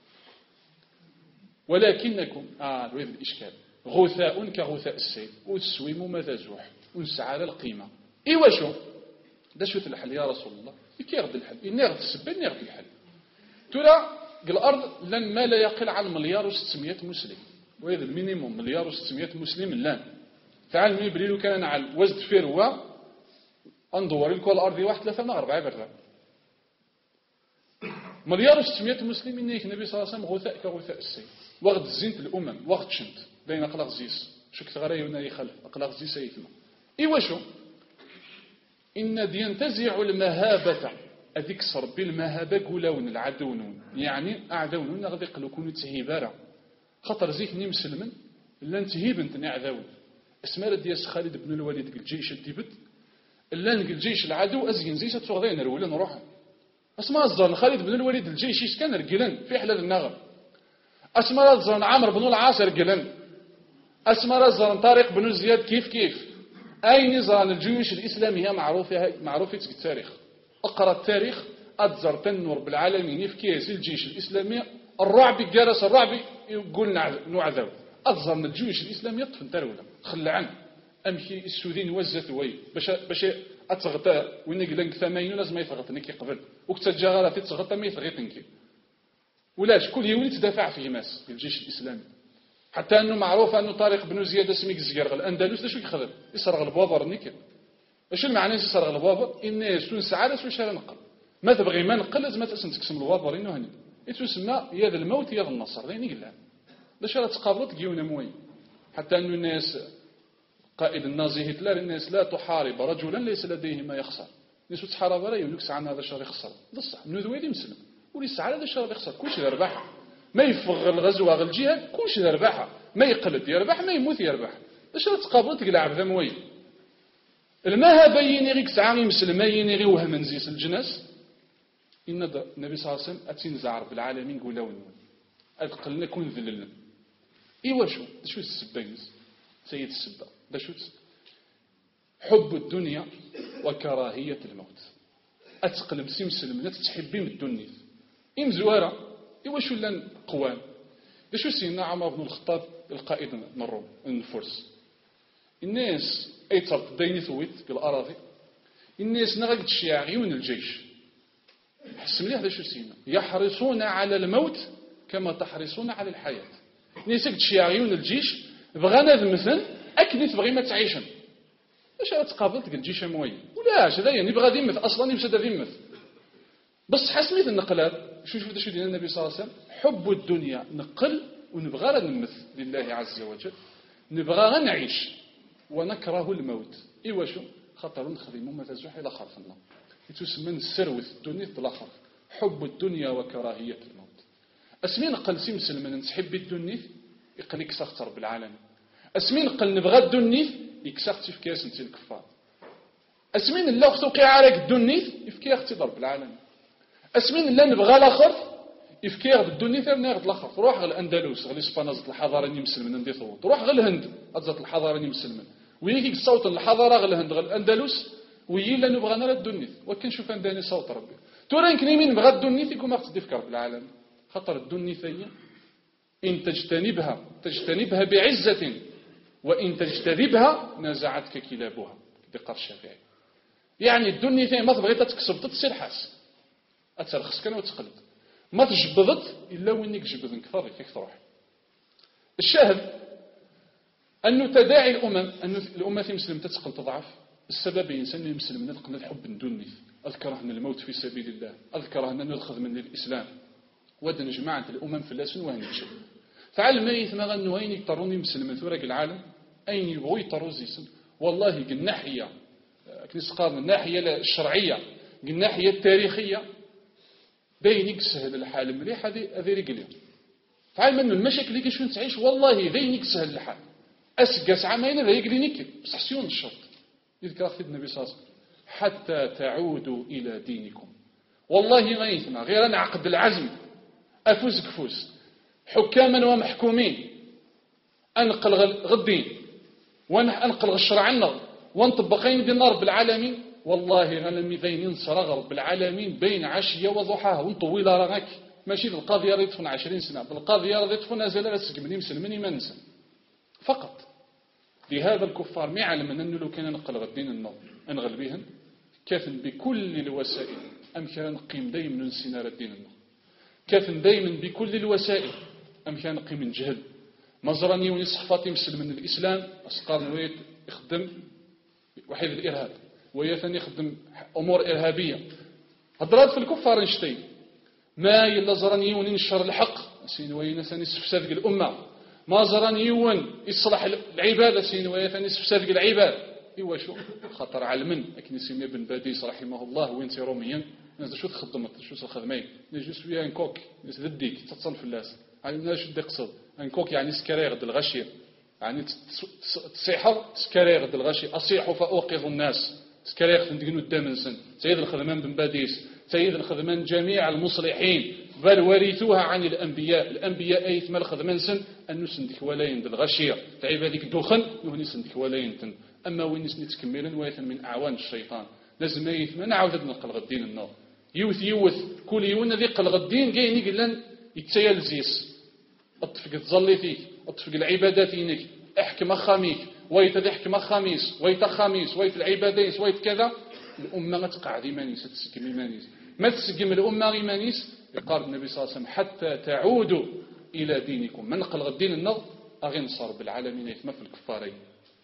ولكنكم اه هذا الاشكال غثاء كغثاء السيل والسويم ماذا زوح ونسعى على القيمة إيوا شو ده شو الحل يا رسول الله كي يغد الحل إن يغد السبب إن يغد الحل ترى الأرض لن ما لا يقل عن مليار وستمائة مسلم وهذا المينيموم مليار وستمائة مسلم الآن تعال من يبريلو كان على وزد فيروا أندور لكم الأرض واحد ثلاثة مع أربعة برا مليار وستمائة مسلم إنك النبي صلى الله عليه وسلم غثاء كغثاء السيل وغد زينت الأمم وغد شنت بين أقلاق زيس شو كثغري ونالي خلف أقلاق زيس أيثما إيوا شو إن دينتزع المهابة أذيك صرب المهابة قولون العدونون يعني أعدونون غادي يقلو كونوا تهيبارا خطر زيتني مسلمن إلا نتهيب انتني عداون اسمار دياس خالد بن الوليد الجيش الديبت إلا نقل الجيش العدو أزين زيسة تغضين نرولا نروح اسمار الزرن خالد بن الوليد الجيش كان رجلن في حلال النغر اسمار الزرن عمر بن العاص رجلن اسمار الزرن طارق بن زياد كيف كيف أي نظام الجيوش الإسلامية معروفة معروفة في التاريخ اقرأ التاريخ أتزر تنور بالعالمين في كيس الجيش الإسلامي الرعب جالس الرعب يقول نعذب أتزر من الجيوش الإسلامية طفن ترولا خلى عنه أمشي السودين وزت وي باش باش أتغطى وين قلنك ثمانين لازم يتغطى نكي قبل وقت الجغارة تتغطى ما يتغطنكي ولاش كل يوم يتدافع فيه ماس في الجيش الإسلامي حتى أنه معروف أنه طارق بن زياد اسمك الزقير الأندلس ده شو يخدم يسرغ البوابر نيكي اش المعنى يسرغ البوابر الناس تونس عارس واش نقل ما تبغي ما نقل لازم تسن تقسم البوابر انه هني يتسمى يا ذا الموت يا ذا النصر ذي نقلع باش راه تقابلت كيونا موي حتى أنه الناس قائد النازي هتلر الناس لا تحارب رجلا ليس لديه ما يخسر الناس تحارب راه يقول لك ساعه هذا الشر يخسر بصح من ذوي مسلم وليس على هذا الشر يخسر كلشي يربح ما يفغ الغزوه غير الجهاد كلشي يربحها ما يقلد يربح ما يموت يربح باش تقابلت تقلع بذا موي المها بيني غيك ساعه مسلمين غير وهم نزيس الجناس ان النبي صلى الله عليه وسلم اتنزع بالعالمين قول له ادقلنا كون ذللنا ايوا شو شو السبه سيد السبه دا شو حب الدنيا وكراهيه الموت اتقلم سي مسلم تتحبي من الدنيا ام زواره ايوا شو لان قوام دا شو سيدنا عمر بن الخطاب القائد من الروم الفرس الناس اي ترك ديني ثويت في الاراضي الناس نغد الشياعيون الجيش حس مليح هذا شو سينا يحرصون على الموت كما تحرصون على الحياه الناس الشياعيون الجيش بغانا ذمثن اكيد تبغي ما تعيشن واش تقابلت قال الجيش موي ولاش هذا يعني بغا ذمث اصلا يمشى ذمث بس حسميت النقلات شو شوف شو ديال النبي صلى الله عليه وسلم حب الدنيا نقل ونبغى نمث لله عز وجل نبغى نعيش ونكره الموت ايوا شو خطر نخدمو ما تزوح الى خرف الله يتسمى السروث الدنيا الاخر حب الدنيا وكراهيه الموت اسمين قل سي مسلم نتحب الدنيا يقليك سخطر بالعالم اسمين قل نبغى الدنيا يكسختي في كاس انت الكفار اسمين لا خصوقي عليك الدنيا يفكي اختي ضرب العالم اسمين لا نبغى الاخر يفكي بالدنيا ثير ناخذ الاخر روح غير الاندلس غير اسبانيا زت الحضاره ني مسلمين ندي صوت روح غير الهند زت الحضاره ني مسلمين ويجي الصوت الحضاره غير الهند غير الاندلس ويجي لا نبغى نرى الدنيا ولكن شوف عندنا صوت ربي تورا يمكن يمين بغى الدنيا يكون ما خص يفكر بالعالم خطر الدنيا ثانيه ان تجتنبها تجتنبها بعزه وان تجتذبها نزعتك كلابها دقه الشافعي يعني الدنيا ثانيه ما تبغي تكسب تصير حاس اترخص كان وتقلد ما تجبضت الا وينك جبد كثر كيف تروح الشاهد انه تداعي الامم ان الامه المسلمه تتقل تضعف السبب ينسان المسلم نلقى الحب الدنيا اذكره ان الموت في سبيل الله اذكره ان ناخذ من الاسلام ودنا جماعه الامم في اللاسن وهنجي فعل ما يثنى انه وين يقدرون مسلمين ثورق العالم اين يبغوا يطروا زيسن والله قلنا الناحيه كنيس قارن الناحيه الشرعيه قلنا الناحيه التاريخيه بينك سهل الحال مليح هذه هذه رجليه فعل من المشاكل اللي كاين تعيش والله بينك سهل الحال اسقس عامين هذا يقلينك بصح سيون الشرط يذكر في النبي صلى الله عليه وسلم حتى تعودوا الى دينكم والله ما يثنى غير انا عقد العزم افوز كفوز حكاما ومحكومين انقل غدين وانقل الشرع عنا ونطبقين دين رب العالمين والله غنمي بين صرا رب العالمين بين عشيه وضحاها ونطويل راك ماشي القضيه راه تفن عشرين سنه القضيه راه تفن ازال راسكمني مسلمني ما ننسى فقط لهذا الكفار ما يعلم انه لو كان نقل غدين النور انغل بهم كافن بكل الوسائل امكن نقيم دائما نسينا الدين النور كافن دائما بكل الوسائل امكن نقيم نجهل مزراني ونصحفاتي مسلم من الاسلام اسقار نويت يخدم وحيد الارهاب ويا ثاني يخدم امور ارهابيه هضرات في الكفار نشتي ما يلا زراني ينشر الحق سين وين ثاني استفساد الامه ما زراني يون يصلح العباده سين وين ثاني استفساد العباد ايوا شو خطر على من لكن سيدنا بن باديس رحمه الله وين سي روميا ناس شو تخدمت شو الخدمين نجي شويه انكوك نديك تتصل في الناس علمنا شو يقصد انكوك يعني سكري غد الغشيه يعني تصيحوا سكري غد الغشيه اصيحوا فاوقظوا الناس سكري غد ندينو الدم سن سيد الخدمان بن باديس سيد الخدمان جميع المصلحين بل ورثوها عن الانبياء الانبياء ايت مال خدمان سن ان نسندك ولاين د الغشيه تعيب هذيك الدخن نهني سندك ولاين تن اما وين نسني تكملن ويثن من اعوان الشيطان لازم يثما نعاود نقل غدين النار يوث يوث كل يوم ذي قل غدين جاي نقلن يتسيل زيس اطفق تظلي فيك اطفق العبادات ينك احكم خاميك ويت تحكم خميس ويت خميس ويت العبادات ويت كذا الامه ما تقعد ايمانيس تسكم ايمانيس ما تسكم الامه ايمانيس يقال النبي صلى الله عليه وسلم حتى تعودوا الى دينكم من قل غدين النار اغي نصر بالعالمين يثما في الكفارين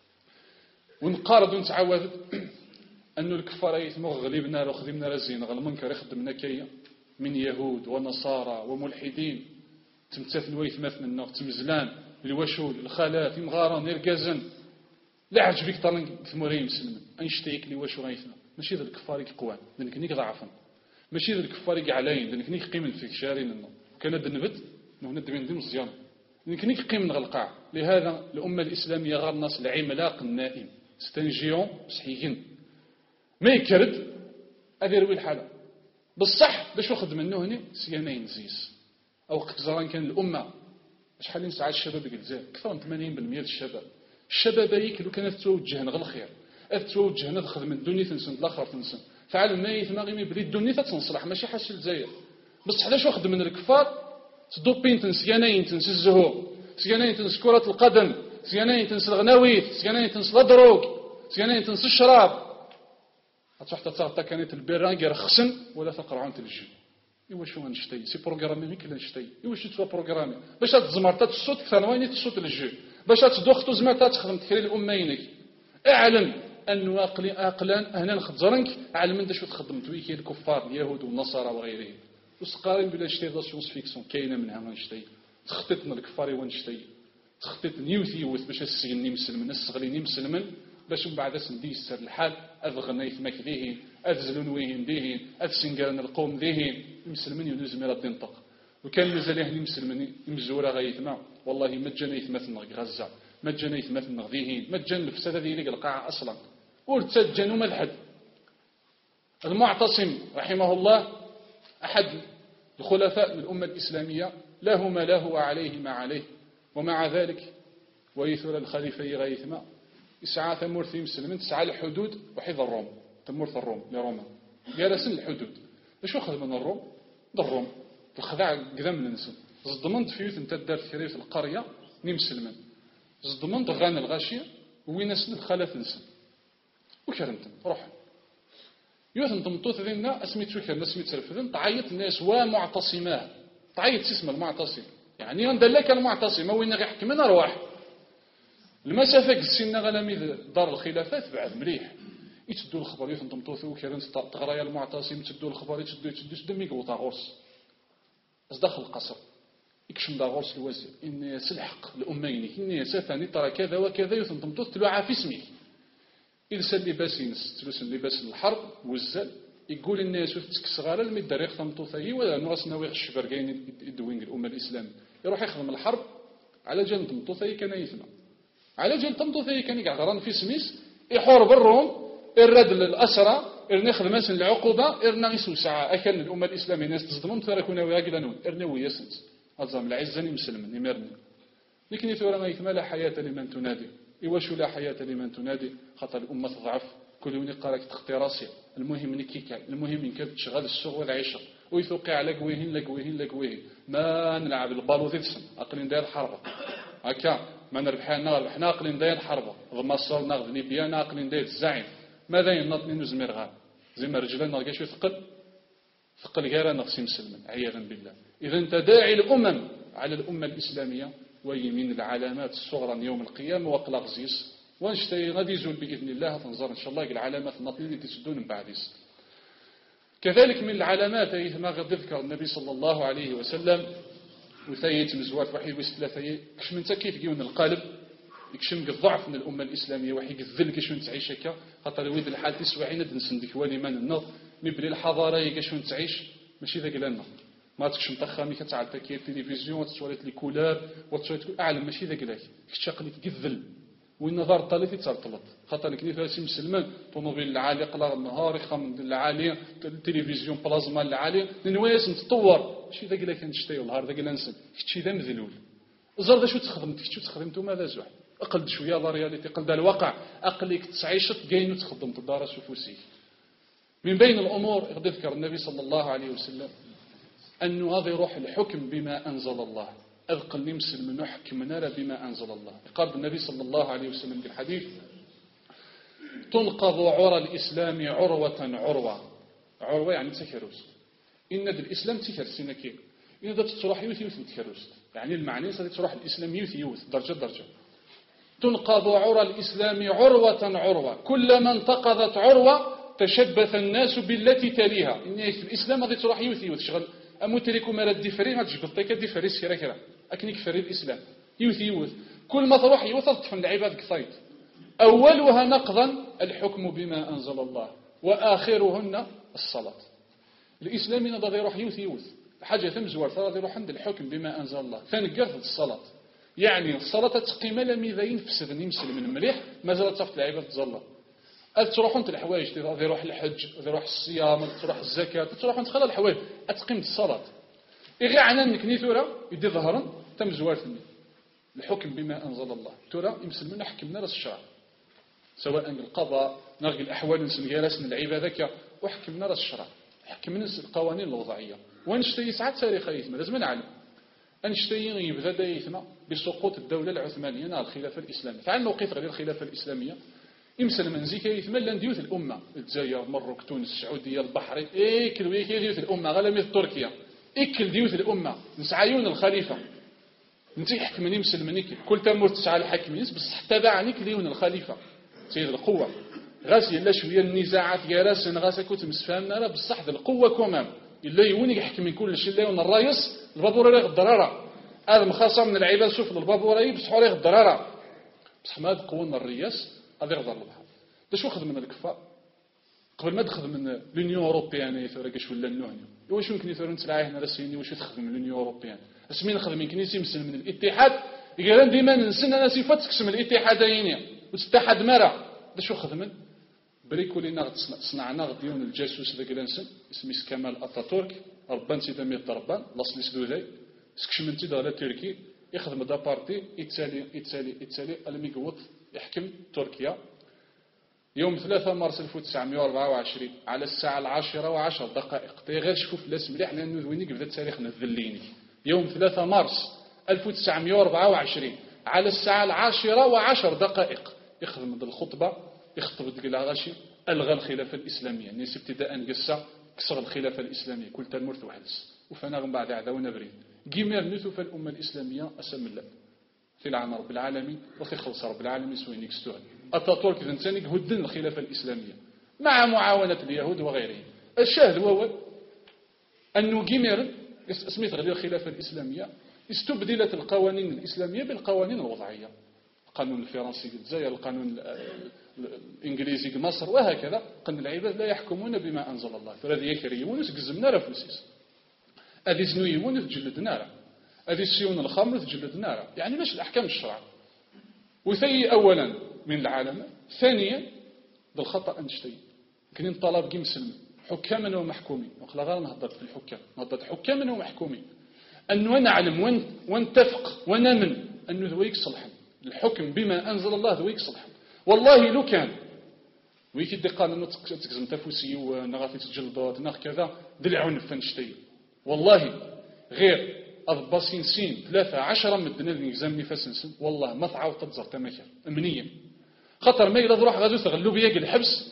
ونقارض ونتعود أنه الكفار يثموا غلبنا وخدمنا رزين غل المنكر يخدمنا كيا من يهود ونصارى وملحدين تمتثل ويثمثن النار تمزلان الوشول الخالات المغارن الرقازن لا عجبك طالن ثموري مسلم انشتيك لي واشو غيثنا ماشي ذا الكفار يقوان لانك نيك ضعفا ماشي ذا الكفار يعلاين لانك نيك قيمن فيك شارين النار كان دنبت نو ندبين دي مزيان لانك نيك قيمن غلقاع لهذا الامه الاسلاميه غير الناس العملاق النائم ستنجيون صحيحين ما يكرد أدير وي الحالة بالصح باش واخد منه هنا سيانين زيس أو قزران كان الأمة شحال من ساعات الشباب الجزائر أكثر من ثمانين بالمئة الشباب الشباب هيك لو كانت توجهنا غير الخير توجهنا تخدم الدنيا تنسن الآخر تنسن فعلا ما يثمغي بلي الدنيا تنصلح ماشي حاش الجزائر بصح علاش واخد من الكفار تدوبين تنس سيانين تنس الزهور سيانين تنس كرة القدم سيانين تنس الغناويت سيانين تنس الدروغ سيانين تنس الشراب تروح تتغطى كانت البيران غير خصن ولا تقرعون تلجي ايوا شو غنشتي سي بروغرامي ميك لا نشتي ايوا شو تسوا بروغرامي باش تزمر الصوت ثانواني تصوت الجي باش تدوختو زمرتا تخدم تكري الامينك اعلن ان واقلي اقلان هنا نخزرنك على من شو تخدمت ويكي الكفار اليهود والنصارى وغيرهم وسقارين بلا شتي دا سيونس فيكسيون كاينه منها غنشتي تخطيط من الكفار ونشتي تخطيط نيوثي وث باش السجني مسلمين الصغريني مسلمين باش من بعد سندي يسر الحال أذغنيت مكذيهين أذزلون ويهن ديهين أذسنقرن القوم ديهين المسلمين ينزم إلى الدنطق وكان مازال أهل المسلمين يمزورا غايثما والله مجانا يثمثنا غزة مجانا يثمثنا غذيهين مجانا الفساد هذه لقى القاعة أصلا ورتسجنوا ملحد المعتصم رحمه الله أحد الخلفاء من الأمة الإسلامية له ما له وعليه ما عليه ومع ذلك ويثور الخليفة غايثما يسعى ثمور في مسلمين تسعى الحدود وحيد الروم تمور الروم لروما جالسين الحدود باش واخذ من الروم الروم الخداع قدام الانسان زضمنت فيوت انت دارت كري في القريه ني مسلمين زضمنت غان الغاشيه وين اسن الخلاف انسان وكرمت روح يوث نطمطوث ذينا اسميتو كان اسميت ترفدن تعيط الناس ومعتصماه تعيط اسم المعتصم يعني ندير لك المعتصم وين غير حكمنا ارواح المسافه قسينا غلاميذ دار الخلافات بعد مليح يتدوا الخبر يوث نطمطوث وكرن تغرايا المعتصم تدوا الخبر يتدوا يتدوا دمي قوطا غورس از داخل القصر يكشم دا غورس الوزير ان سلحق الامين ان سثاني ترى كذا وكذا يوث نطمطوث تلوع في اسمك إذا لباس ينس تلوس لباس الحرب وزل يقول الناس تكسغاله لما يدريق ثمطوثي ولا نراس ناوي الشبرقين يدوين الأمة الإسلامية يروح يخدم الحرب على جال ثمطوثي كان يثنى على جال ثمطوثي كان يقعران في سميس يحارب الروم الرد للأسرى إرنا يخدم مثلا العقوبة إرنا يسوي ساعة أكل الأمة الإسلامية ناس تصدمون ترى كنا وياقلا نون إرنا ويسنت أظام العزني مسلم يمرني لكن يثورا ما يثمى لا حياة لمن تنادي إيواش لا حياة لمن تنادي خاطر الأمة تضعف كل يوم يقارك تخطي راسي المهم نكيكا المهم إنك تشغل السوق والعيشة ويثوقي على قويهن لقويهن لقويهن ما نلعب البالو ذيتسن أقلين داير الحربة هكا ما نربحان نربحنا أقلين داير الحربة غمصر ناخذ ليبيانا أقلين داير الزعيم ماذا ينطني نزمير غار زي ما رجلان نلقى شوي ثقل ثقل غير نغسي مسلما عياذا بالله إذا أنت داعي الأمم على الأمة الإسلامية وهي من العلامات الصغرى يوم القيامة وقلق زيس وانشتي غادي يزول بإذن الله تنظر إن شاء الله العلامات النطلين اللي تسدون من بعديس كذلك من العلامات ما غادي يذكر النبي صلى الله عليه وسلم وثايت مزوات وحي وثلاثة كش من كيف يجون القلب يكشم الضعف من الأمة الإسلامية وحي الذل كش من تعيش هكا خاطر ويد الحال تسوى عين نسندك ولي من النظ مبلي الحضارة كش من تعيش ماشي ذاك لنا ما تكش مطخامي كتعال تاكي التلفزيون وتسوالت لي كولار وتسوالت اعلم ماشي ذاك لاك كتشقلي تقذل والنظر طالتي ترطلط خاطر كني فاسي مسلمان طوموبيل العالي قلا النهار يخم العالي التلفزيون بلازما العالي نواس نتطور ماشي ذاك لاك نشتي النهار ذاك ننسى كتشي ذا مذلول زر شو تخدمت شو تخدمتو ماذا زوح اقل شويه لا رياليتي قل دا الواقع اقليك تعيشت كاين وتخدم تدار سفوسي من بين الأمور غادي يذكر النبي صلى الله عليه وسلم أنه غادي يروح الحكم بما أنزل الله، أذقل نمسل من حكم نرى بما أنزل الله. قال النبي صلى الله عليه وسلم في الحديث: تنقض عرى الإسلام عروة عروة. عروة يعني تكروس. إن الإسلام تكرسين كي إن ذات تروح يوث يوث تكروس، يعني المعنى سادي تروح الإسلام يوث يوث درجة درجة. تنقض عرى الإسلام عروة عروة، كلما انتقضت عروة تشبث الناس بالتي تليها. إن الإسلام غادي تروح يوث يوث شغل أموتريكم مرات ديفري ما تجبط طيكا ديفري سيرا كرا أكنيك فريد الإسلام يوث يوث، كل ما تروح يوث تطفن العباد كثيت. أولها نقضا الحكم بما أنزل الله، وآخرهن الصلاة. الإسلام إن غادي يروح يوث يوث حاجة تمزور غادي يروح عند الحكم بما أنزل الله. ثاني الصلاة، يعني الصلاة تقيم لميذين فسدني مسلم من مليح مازال تفت العباد تزلا. تروح انت الحوايج غادي يروح الحج، غادي يروح الصيام، تروح الزكاة، تروح انت خلال الحوايج أتقيم الصلاة. إغا عنا نكني ثورة يدي ظهرا تمزوار ثني الحكم بما أنزل الله. ترى يمسل من حكمنا راس الشرع، سواء القضاء نرجع الأحوال نسنجالس من العبادة وحكمنا راس الشرع، حكمنا القوانين الوضعية. ونشتي ساعات تاريخ يثمى لازم نعلم أنشتي يبدا يثمى بسقوط الدولة العثمانية على الخلافة الإسلامية. تعال موقف غير الخلافة الإسلامية يمسل من زيك يثمى لان ديوث الأمة، الجزائر، مروك، تونس، السعودية، البحرين، إيكل ويكل ديوث الأمة غير مثل تركيا، إيكل ديوث الأمة نسعيون الخليفة نتي يحكمني يمسل منك كل تمر تسعى الحاكمين بس حتى باعنيك ليون الخليفة سيد القوة غاسي إلا شوية النزاعات جراس غاسا كنت مسفهمنا راه بصح القوة كمام إلا يوني يحكم من كل شيء. إلا يون الرئيس البابور راه الضرارة هذا مخاصم من العباد شوف البابور راه بصح راه الضرارة بصح ما هذا قوة الرئيس هذا يغدر البحر. دا شو خدم من الكفار قبل ما تخدم من لونيون اوروبيان يثورا كاش ولا النونيو واش يمكن يثورا نتلاعي هنا راسيني واش تخدم من لونيون اوروبيان اسمين نخدم كنيسي مسلم من الاتحاد يقال ديما نسن انا صفات تقسم الاتحادين وتتحد مرة. دا شو خدمن بريكولينا صنعنا غديون الجاسوس ذاك لانسن اسمي كمال اتاتورك ربان سيدا ميت ربان لاصلي سدوداي سكشمنتي دا تركي يخدم دا بارتي يتسالي يتسالي يتسالي الميقوط يحكم تركيا. يوم ثلاثة مارس ألف وتسعمائة وأربعة وعشرين على الساعة العاشرة وعشر دقائق غير شوف لاس مليح لأنه ذوينيك بدأ تاريخنا الذليني. يوم ثلاثة مارس ألف وتسعمائة وأربعة وعشرين على الساعة العاشرة وعشر دقائق يخدم الخطبة يخطب تقلع غاشي ألغى الخلافة الإسلامية نيس ابتداء قصة كسر الخلافة الإسلامية كل تنمرت وحدس وفنا بعد عداونا برين جيمير نثوف الأمة الإسلامية أسم الله في العام رب العالمين وفي خلص رب العالمين سوينيك ستوهل أتاتورك ذنسانيك هدن الخلافة الإسلامية مع معاونة اليهود وغيرهم. الشاهد هو أنه جيمير اسميت غير الخلافة الإسلامية استبدلت القوانين الإسلامية بالقوانين الوضعية، القانون الفرنسي في الجزائر، القانون الإنجليزي في مصر وهكذا. قن العباد لا يحكمون بما أنزل الله فهذه يكريون تقزمنا رفوسيس هذه زنويون تجلدنا راه هذه السيون الخمر تجلدنا راه يعني باش الأحكام الشرع وثي أولا من العالم. ثانيا بالخطأ أنشتي كنين طلب جيم سلم حكاما ومحكومين وخلا غير نهضر في الحكام نهضر حكاما ومحكومين أنه نعلم ونتفق ونمن أنه ذويك صلحا الحكم بما أنزل الله ذويك صلحا. والله لو كان ويكي دقان أنه تقزم تفوسي ونغافي تجلدات نغ كذا دلعون فنشتي والله غير أضباسين سين ثلاثة عشرة مدنا الإنجزام نفاسنسن والله ما تعاود تتزر تماكر أمنيا خطر ما إلا ضروح غادو تغلو بياك الحبس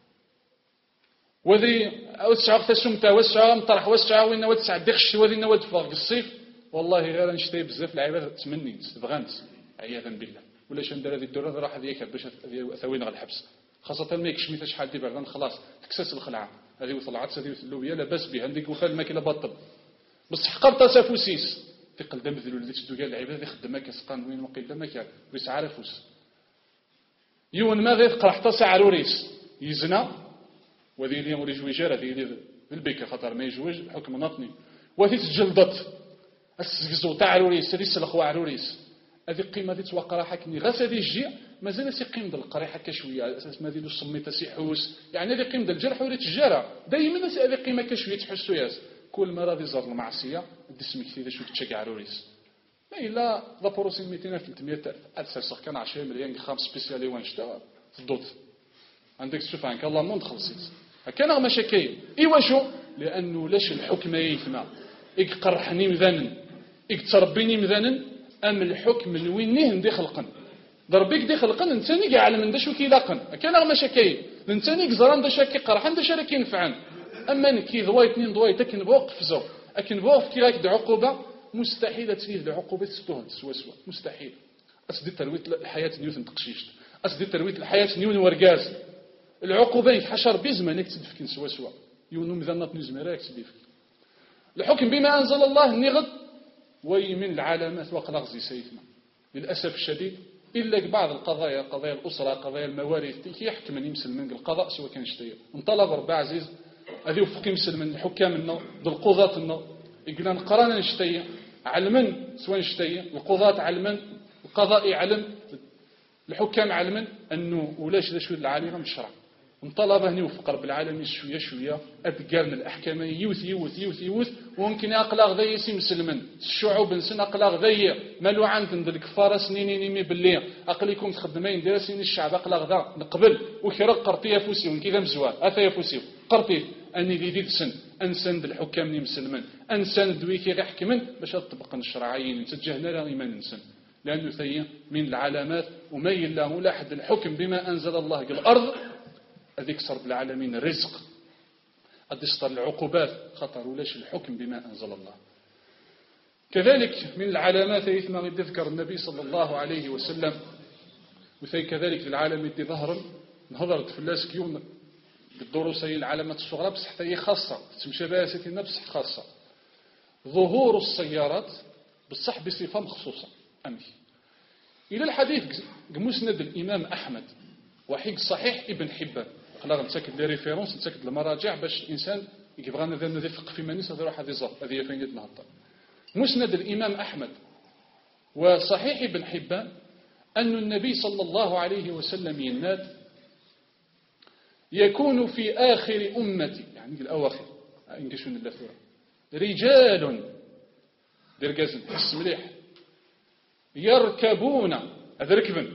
وذي وسعة تسمتا وسعة مطرح وسعة وإن وتسع دخش وذي نود فاق الصيف والله غير نشتي بزاف العباد تمني تبغانس عياذا بالله ولا شندر هذه الدورة راح هذيك باش ثوينا على الحبس خاصة ما يكشميت شحال دي بردان خلاص تكسس الخلعة هذه وطلعت هذه اللوبيا لاباس بها عندك وخال الماكله بطل بس حقرت سافوسيس تقل دم ذلول اللي تدو قال العباد يخدم كسقان وين وقيل ما كان ويس عارفوس يون ما غير قرح تسع روريس يزنا وذي اليوم رجوي جار هذه البكا خطر ما يجوج حكم نطني وذي تجلدت السجزو تاع روريس هذه الخوا عروريس هذه القيمه اللي توقع حكني غاس هذه الجيع مازال سي قيمه القريحه كشويه اساس ما ديلو سميتها سيحوس يعني هذه قيمه الجرح ولا التجاره دائما هذه قيمه كشويه تحسوا ياس كل مرة ذي زر المعصية دسمك كثير شو تشجع روريس ما إلا ضبروسين مئتين ثلاثمئة ألف كان عشرين مليون خام سبيسيالي وانشتا تضوط عندك تشوف عنك الله مون خلصيت كان غير مشاكل ايواشو لانه لاش الحكم يثمى يقرحني مذانا يتربيني مذانا ام الحكم من وينيه ندي خلقا ضربيك دي خلقا انساني كاع على من داش كيلاقا كان غير مشاكل الانساني كزران داش كيقرحن داش راه كينفعن اما نكي ضواي اثنين ضواي تكن بوقف زو لكن بوقف كي راك عقوبه مستحيل تفيه العقوبه تستوهن سوا سوا مستحيل اسدي ترويت الحياه نيوتن تقشيشت اسدي ترويت الحياه نيون ورقاز العقوبه حشر بزمانك تدفكن سوا سوا يونو مذنط نزمراك تدفك الحكم بما انزل الله نغد وي من العلامات وقلغزي سيدنا للاسف الشديد الا بعض القضايا قضايا الاسره قضايا المواريث كي يحكم من يمسل من القضاء سواء كان شتيه انطلب ربع عزيز هذه وفق يمسل من الحكام النو ذو القضاة النو يقولون قرانا نشتيه علما سواء نشتيه القضاة علما القضاء علم الحكام علما انه ولاش ذا شو العالم من الشرع انطلب هني وفق رب العالمين شويه شويه اذكرنا الاحكام يوث يوث يوث يوث وممكن اقلاغ ذي يسي مسلمن الشعوب نسن اقلاغ ذي مالو عند الكفاره سنين نيمي باللي اقليكم تخدمين دير سنين الشعب اقلاغ ذا نقبل وكرا قرطيه فوسيو كذا مزوار اثا يفوسيو قرطيه اني ذي ذي سن انسند الحكام ني مسلمن انسند دويكي غير حكمن باش تطبق الشرعيين نتجهنا لا ايمان نسن لانه ثي من العلامات وما يلا ولا حد الحكم بما انزل الله في الارض هذيك صرب العالمين الرزق قد يصدر العقوبات خطر ولاش الحكم بما أنزل الله. كذلك من العلامات إثم يذكر النبي صلى الله عليه وسلم وثي كذلك للعالم الذي ظهر نهضرت في الناس كيوم بالدروس هي العلامات الصغرى بصح هي خاصة تمشي بها ستنا بصح خاصة ظهور السيارات بالصح بصفة مخصوصة أمي إلى الحديث مسند الإمام أحمد وحيق صحيح ابن حبان قلنا نتاكد لي ريفيرونس نتاكد المراجع باش الانسان يبغى نفق في منيس هذا راح هذه زاف هذه فين نهضر مسند الامام احمد وصحيح ابن حبان ان النبي صلى الله عليه وسلم يناد يكون في اخر امتي يعني الاواخر انجشون الاثوره رجال درجازن حس مليح يركبون هذا ركبا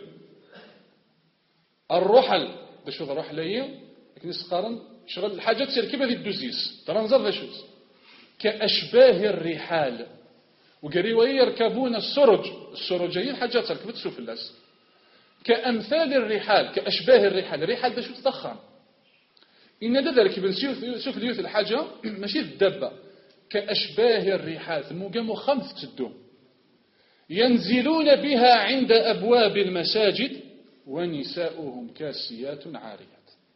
الرحل باش هذا الرحل هي لكن يسقارن شغل الحاجات تركب هذه الدوزيس ترى نزر ذا شوز كاشباه الرحال وقريوا يركبون السرج السرج هي الحاجات تركبت تشوف الناس كامثال الرحال كاشباه الرحال الرحال باش تضخم ان ذلك بنشوف اليوث الحاجه ماشي الدابه كاشباه الرحال ثم قاموا خمس تدو ينزلون بها عند ابواب المساجد ونساؤهم كاسيات عاريات.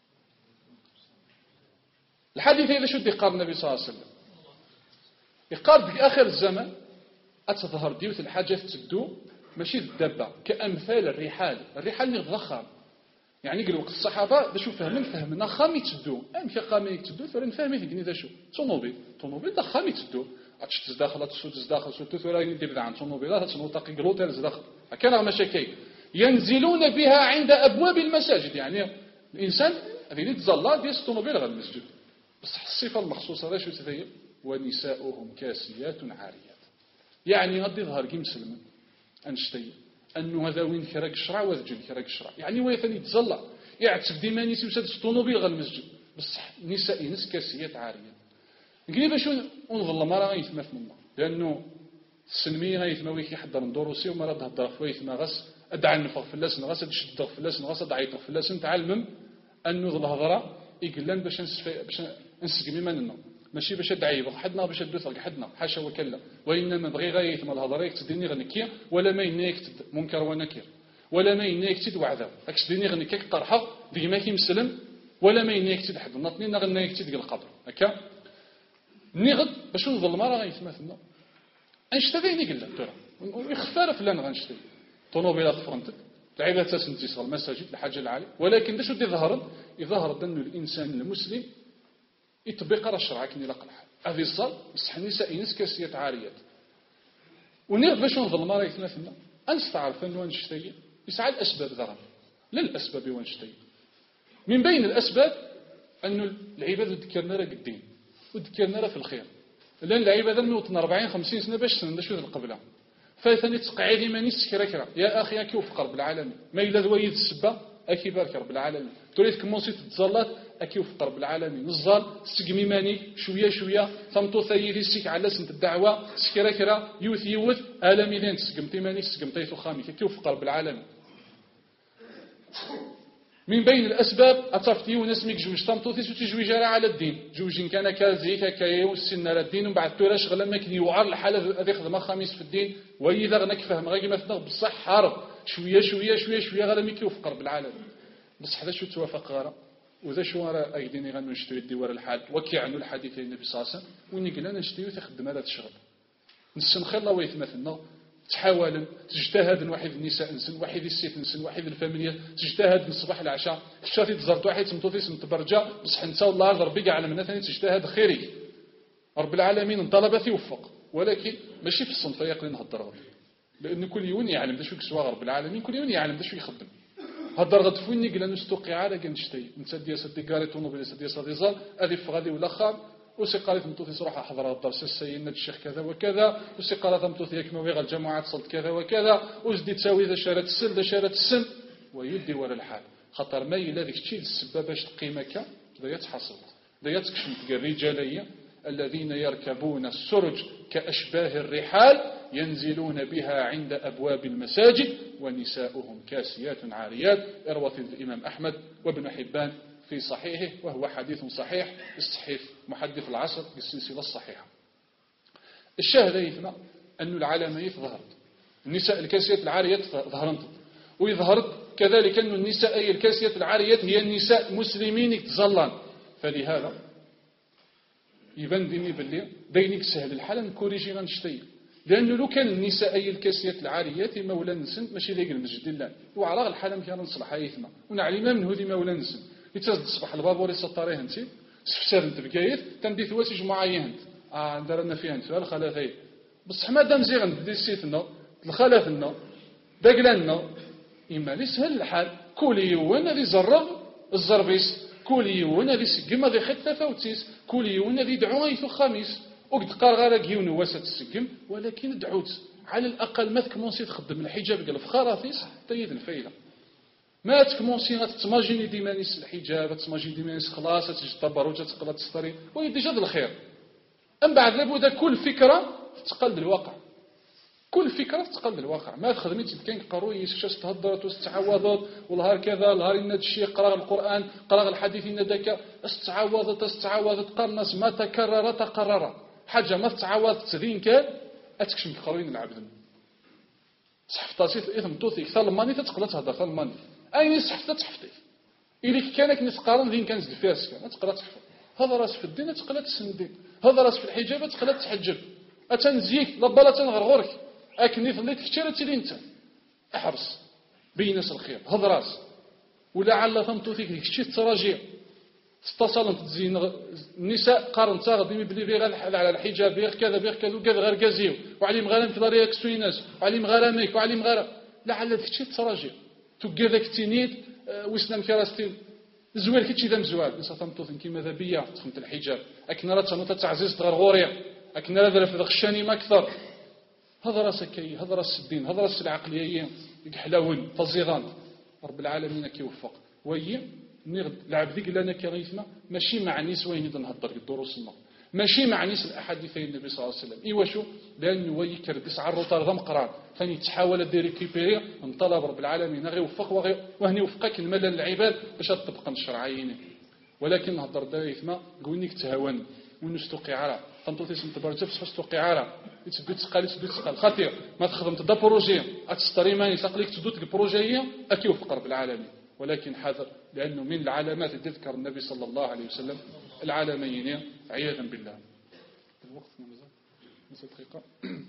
الحديث هذا شو يقال النبي صلى الله عليه وسلم يقال في آخر الزمن أتظهر ديوث الحاجات تدو ماشي الدابة كأمثال الرحال الرحال نضخم يعني قالوا الصحابة ذا شو فهمن فهمنا خامي تدو أم كي خامي تدو ثورين فهمي ثقني ذا شو طوموبيل طوموبيل ذا خامي تدو أتش تزداخل تسود تزداخل تسود ثورين دير عن طوموبيلات تنوطاقي قلوتها تزداخل كان مشاكل ينزلون بها عند أبواب المساجد يعني الإنسان هذه يتزلى ديال الطوموبيل غير المسجد بس الصفة المخصوصة هذا شو تثير ونساؤهم كاسيات عاريات يعني غادي يظهر كي مسلم أنشتي أنه هذا وين كراك الشرع وذجل كراك الشرع يعني وين ثاني يتزلى يعتف ديما نيسي وساد الطوموبيل غير المسجد بس نساء نس كاسيات عاريات نقول باش نظل ما راه يثمث منه لأنه السلمية يثما ويكي حضر ندوروسي وما راه تهضر في ويثما غس أدعى النفق في اللسن غس تشد في اللسن غس أدعى يطف في اللسن تعلم أنه ذو الهضرة يقلن باش باش نسقمي مننا ماشي باش ادعي حدنا باش ندوث حدنا حاشا وكلا وانما بغي غايه ثم الهضره يكتديني غنكي ولا ما ينيكتد منكر ونكير ولا ما ينيكتد وعذاب اكتديني غنكي قرحه ديما كيمسلم ولا ما ينيكتد حد نطني غنيكتد القبر هكا نغد باش نظل ما راه يتمثلنا انشتغيني قال ترى ويخفر فلان غنشتي طوموبيلات فرنتك لعيبه تسنتيصل المساجد الحاجه العاليه ولكن باش ودي ظهر يظهر انه الانسان المسلم يطبق على الشرع كني لا قلح هذه الصل بصح النساء ينس كاسيات عاريات ونير باش نظل ما راه يتمثلنا انستعرف انه نشتي يسعى الاسباب ذرا لا الاسباب ونشتي من بين الاسباب انه العباد ذكرنا راه قدين وذكرنا راه في الخير لان العباد نوطن أربعين خمسين سنه باش سنه شويه القبله فثاني تقعدي ماني سكره كرا يا اخي كي وفق رب العالمين ما الا ذويد السبه أكي بارك رب العالمين تريد كمونسي تتزلط أكي وفق رب العالمين نزال سقمي ماني شوية شوية ثمتو ثيثي سيك على سنت الدعوة سكرا كرا يوث يوث آلامي ذين سقمتي ماني سقمتي ثخامي أكي وفق رب العالمين من بين الأسباب أتصفتي ونسميك جوج تمطوثي سوتي جوج على الدين جوج إن كان كازيك كايو السن على الدين ومن بعد توراش غلا ما كان يوعر الحالة هذه خدمة خميس في الدين وإذا غنك فهم غير مثلا بصح حرب شوية شوية شوية شوية غلا ميكي وفقر بالعالم بصح هذا شو توافق غارة وذا شو راه أيديني غنو نشتري الدوار الحال وكي عنو الحديث النبي صلى الله عليه وسلم وإني قلنا نشتري وتخدم هذا الشغل نسن خير الله ويتمثلنا تحاول تجتهد واحد النساء نسن واحد الست نسن واحد الفاميليا تجتهد من الصباح للعشاء شاتي تزرت واحد سمتوثي سمتبرجا بصح انت والله ربي على من ثاني تجتهد خيري رب العالمين طلبه يوفق ولكن ماشي في الصنف يقلي نهضر لان كل يوم يعلم دا شو كسوا رب العالمين كل يوم يعلم دا شو يخدم هضر غتفوني قال نستوقي على كنشتي انت ديال سدي كاري طونوبيل سدي صديزال هذه فغادي ولا خام وسقالت متوثي صراحة حضر الدرس السيدنا الشيخ كذا وكذا وسقالت متوثي يكموي الجماعات صلت كذا وكذا وزدي تساوي ذا شارة السن ذا شارة السن ويدي ولا الحال خطر ما إلا ذيك الشيء السبب باش تقيمك ذا يتحصل ذا يتكشم الرجالية الذين يركبون السرج كأشباه الرحال ينزلون بها عند أبواب المساجد ونساؤهم كاسيات عاريات إروة الإمام أحمد وابن حبان في صحيحه وهو حديث صحيح الصحيح محدث العصر بالسلسلة الصحيحة الشاهد يثنى أن العلامية ظهرت النساء الكاسيات العاريات ظهرت ويظهرت كذلك أن النساء الكاسيات العاريات هي النساء مسلمين يتظلن فلهذا يبان ديني باللي دينك سهل الحال نكوريجي غنشتي لأنه لو كان النساء الكاسيات العاريات مولا نسن ماشي ذيك المسجد الله وعلى الحال كان نصلح يثنى ونعلم من هذه مولا نسن يتزد الصباح البابور يسطريه انت سفساد انت بكايت تندي ثواسي جمعيه انت اه دارنا فيها انت الخلاثي بصح مادام زيغن بدي سيتنا الخلاثنا داكلنا اما لي سهل الحال كولي وانا ذي زرب الزربيس كولي وانا ذي سقم ذي خط تفاوتيس كولي وانا ذي دعوه يثو خميس وقد قال غير كيون واسه تسقم ولكن دعوت على الاقل ما تكمونسي تخدم الحجاب قال في خراثيس تيد الفايده ما تكمونسي غتتماجيني ديما نيس الحجاب تتماجيني ديما نيس خلاص تجتبر وتتقلى تستري ويدي جد الخير أم بعد لابد كل فكرة تقلد الواقع كل فكرة تقلد الواقع ما تخدميت كاين قروي شاش تهضرت واستعوضت والهار كذا الهار إن الشيء قرأ القرآن قرأ الحديث إن ذاك استعوضت استعوضت قرنس ما تكرر تقرر حاجة ما تتعوض تذين كان أتكشم القروين العبد صحفتاتي الإثم توثي كثر الماني تتقلى تهضر ثر الماني أين صحفت تحفتي إليك كانك نتقارن ذين كان زد فاسك ما تقرأ تحفظ هذا راس في الدين تقلى تسندين هذا راس في الحجاب تقلى تحجب أتنزيك لبلا تنغرغرك أكني ظليت كثيرة تلي انت احرص بينس الخير هذا راس ولعل ثمتو فيك كشي تراجع اتصل تزين النساء قارن تاغدي بلي بيغ على الحجاب بيغ كذا بيغ كذا وكذا غير كازيو وعلي مغارم في داريا كسويناس وعلي مغارميك وعلي مغارم لعل كشي تراجع تكذا كتينيت وسلام كراستين زوال كيتشي ذا مزوال نسا ثمتو كيما ذبيه تخمت الحجاب اكن راه تنوت تعزيز تغرغوريا اكن راه ذا في الخشاني ما اكثر هذا راس كي هذا راس الدين هذا راس العقليه يحلاون فزيغان رب العالمين كيوفق وهي نغد العبد قال لنا كغيثنا ماشي مع نيس وين نهضر الدروس الما ماشي مع نيس الاحاديث النبي صلى الله عليه وسلم ايوا شو لانه وي كردس عرو طار ذم قران ثاني تحاول دير ريكيبيري نطلب رب العالمين غير يوفق وهني يوفقك الملل العباد باش تطبق الشرعيين ولكن نهضر دايثما قولنيك تهاون ونستوقي على تنطوتي سنت برجه بصح تستوقي على تبدي تسقال تبدي تسقال خاطر ما تخدم تدا بروجي اتستري ماني تقليك تدوت البروجيه اكي وفق رب العالمين ولكن حذر لانه من العلامات اللي ذكر النبي صلى الله عليه وسلم العالمين عياذا بالله الوقت مازال نص دقيقه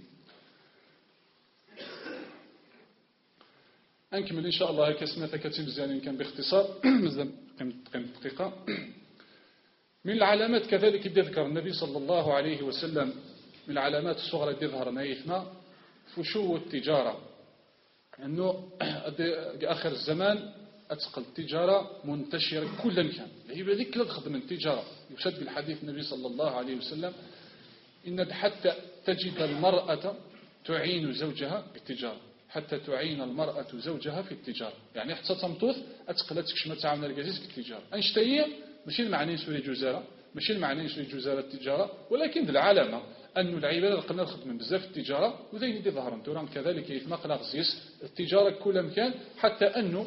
أنكمل إن شاء الله كسمة كتب زانين كان باختصار مازال قيمة دقيقة من العلامات كذلك يذكر النبي صلى الله عليه وسلم من العلامات الصغرى اللي يظهر نايثنا فشو التجارة أنه آخر الزمان أتقل التجارة منتشرة كل مكان هي ذيك لا تخدم التجارة يشد بالحديث النبي صلى الله عليه وسلم إن حتى تجد المرأة تعين زوجها بالتجارة حتى تعين المرأة زوجها في التجارة، يعني حتى تمطوث أتقلت كشمة تعاون الجزيز كالتجارة. أنشتهي ماشي المعني سوري جزارة، ماشي المعني سوري جزارة التجارة، ولكن العلامة أن العباد قلنا نخدم بزاف التجارة وذين دي ظهرن توران كذلك يثمق غزيس التجارة كل مكان، حتى أنه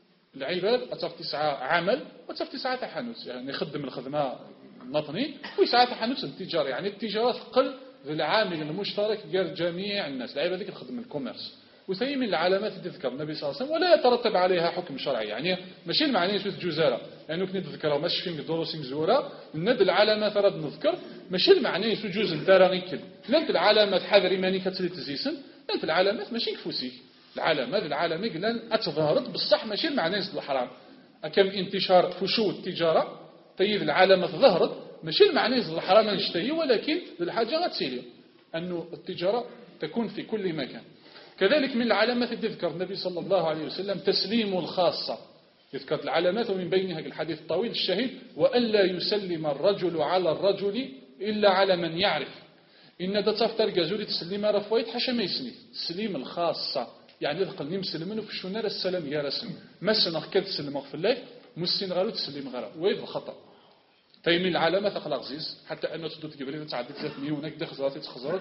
العباد أتف تسعة عمل وأتف تسعة تحنس، يعني يخدم الخدمة النطني ويسعى تحنس التجارة، يعني التجارة تقل العامل المشترك قال جميع الناس العباد ذيك تخدم الكوميرس. وثاني من العلامات اللي تذكر النبي صلى الله عليه وسلم ولا يترتب عليها حكم شرعي، يعني ماشي المعني سوت جزارة لأنه يعني كنت نذكرها ماشي في دروس زورة ند العلامات راد نذكر ماشي المعني سوت جوز نتارا غيكل لانت العلامات حذري ماني كتري تزيسن لانت العلامات ماشي كفوسيك العلامات العالمي قلنا أتظاهرت بالصح ماشي المعني سوت الحرام كم انتشار فشو التجارة طيب العلامات ظهرت ماشي المعني سوت الحرام نشتهي ولكن الحاجة غتسيري أنه التجارة تكون في كل مكان. كذلك من العلامات التي ذكر النبي صلى الله عليه وسلم تسليم الخاصة، يذكر العلامات ومن بينها الحديث الطويل الشهيد وألا يسلم الرجل على الرجل إلا على من يعرف إن دا تفتر جازولي تسليم رفويت حاشا ما يسني تسليم الخاصة، يعني ذكر نمسلمنه في الشنار السلام يا رسم ما سنخ كد تسلم في الله مسين غالو تسليم غالو ويذ الخطأ. طيب من العلامات أخلاق عزيز حتى أنه تدوت قبل تعدي ثلاث مليون هناك داخل زراتي تخزرت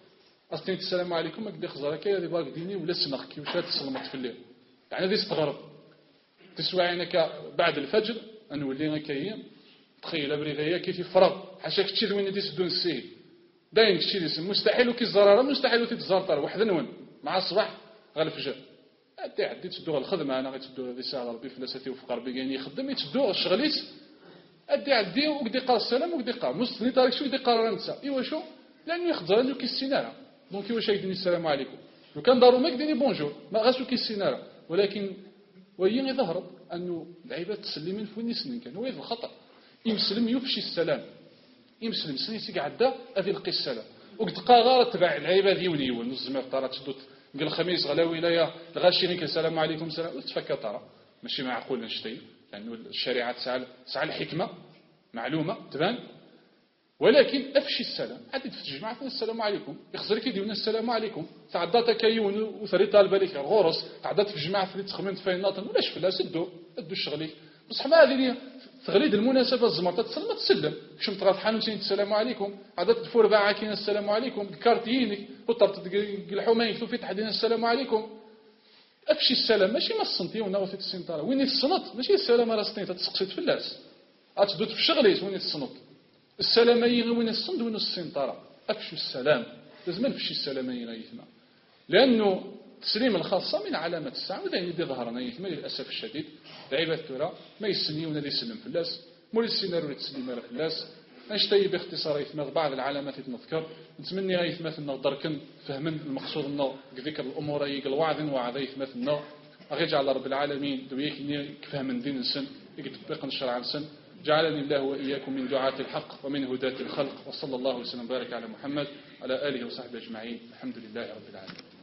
أصلين السلام عليكم أكدي خزرك يا ذي باق ديني ولا سنخكي وشات تسلمت في الليل، يعني ذي استغرب تسوى عينك بعد الفجر أنه اللي كاين تخيل أبريغية كيف يفرض حاشاك تشيد وين دي سدون السيه داين تشيد اسم مستحيل وكي الزرارة مستحيل وكي تزارطر واحد نون مع الصباح غير الفجر أدي عدي تدوغ الخدمة أنا غيتدوغ ذي ساعة ربي فلاساتي وفقر بيجاني يخدم يتدوغ الشغليت أدي عدي وقدي قال السلام وقدي قال مستني طارق شو يدي قال رنسا إيوا شو لأنه يخضر أنه كي السينارة دونك واش يديني السلام عليكم لو كان دارو ما يديني بونجور ما غاسو كي السينارة، ولكن وهي ظهرت أنه العباد تسلم من فين سنين كان وهذا الخطأ يمسلم يفشي السلام يمسلم سنين سيقعد هذه القي السلام وقد قاغار تبع العباد يوني ونزم طارات تدوت قال الخميس غلا ولايه الغاشي غير السلام عليكم سلام وتفكر طرا ماشي معقول نشتي لأنه الشريعة تسعى تسعى الحكمة معلومة تبان، ولكن أفشي السلام عدد في الجماعة السلام عليكم يخزرك يديونا السلام عليكم تعدات كيون وثري طالب عليك غورس تعدات في الجماعة ثري تخمنت فين ناطن ولاش فلا سدو ادو الشغلي بصح ما هذه تغليد المناسبة الزمرة تسلم تسلم شو مطرات حانوتين السلام عليكم عدد الفور باع كاين السلام عليكم كارتيينك وطرت الحومين في تحدينا السلام عليكم أفشي السلام ماشي ما السنتي ونوفي السنتارة وين السنط ماشي السلام على سنين تتسقسيت في اللاس أتدوت في الشغليت وين السنط السلامين وين الصند وين السنطرة أفشوا السلام لازم نفشي السلامين يثما لأنه تسليم الخاصة من علامة الساعة وذا يدي ظهرنا يثما للأسف الشديد العباد ترى ما يسنيون اللي يسلم في الناس مول السيناريو اللي تسلم في الناس نشتي باختصار يثما بعض العلامات نذكر نتمنى يثما أنه دركن فهمن المقصود أنه ذكر الأمور يقل وعظ وعظ يثما أنه أرجع رب العالمين دويك فهم دين السن يطبق الشرع السن جعلني الله وإياكم من دعاة الحق ومن هداة الخلق وصلى الله وسلم وبارك على محمد على آله وصحبه أجمعين الحمد لله رب العالمين.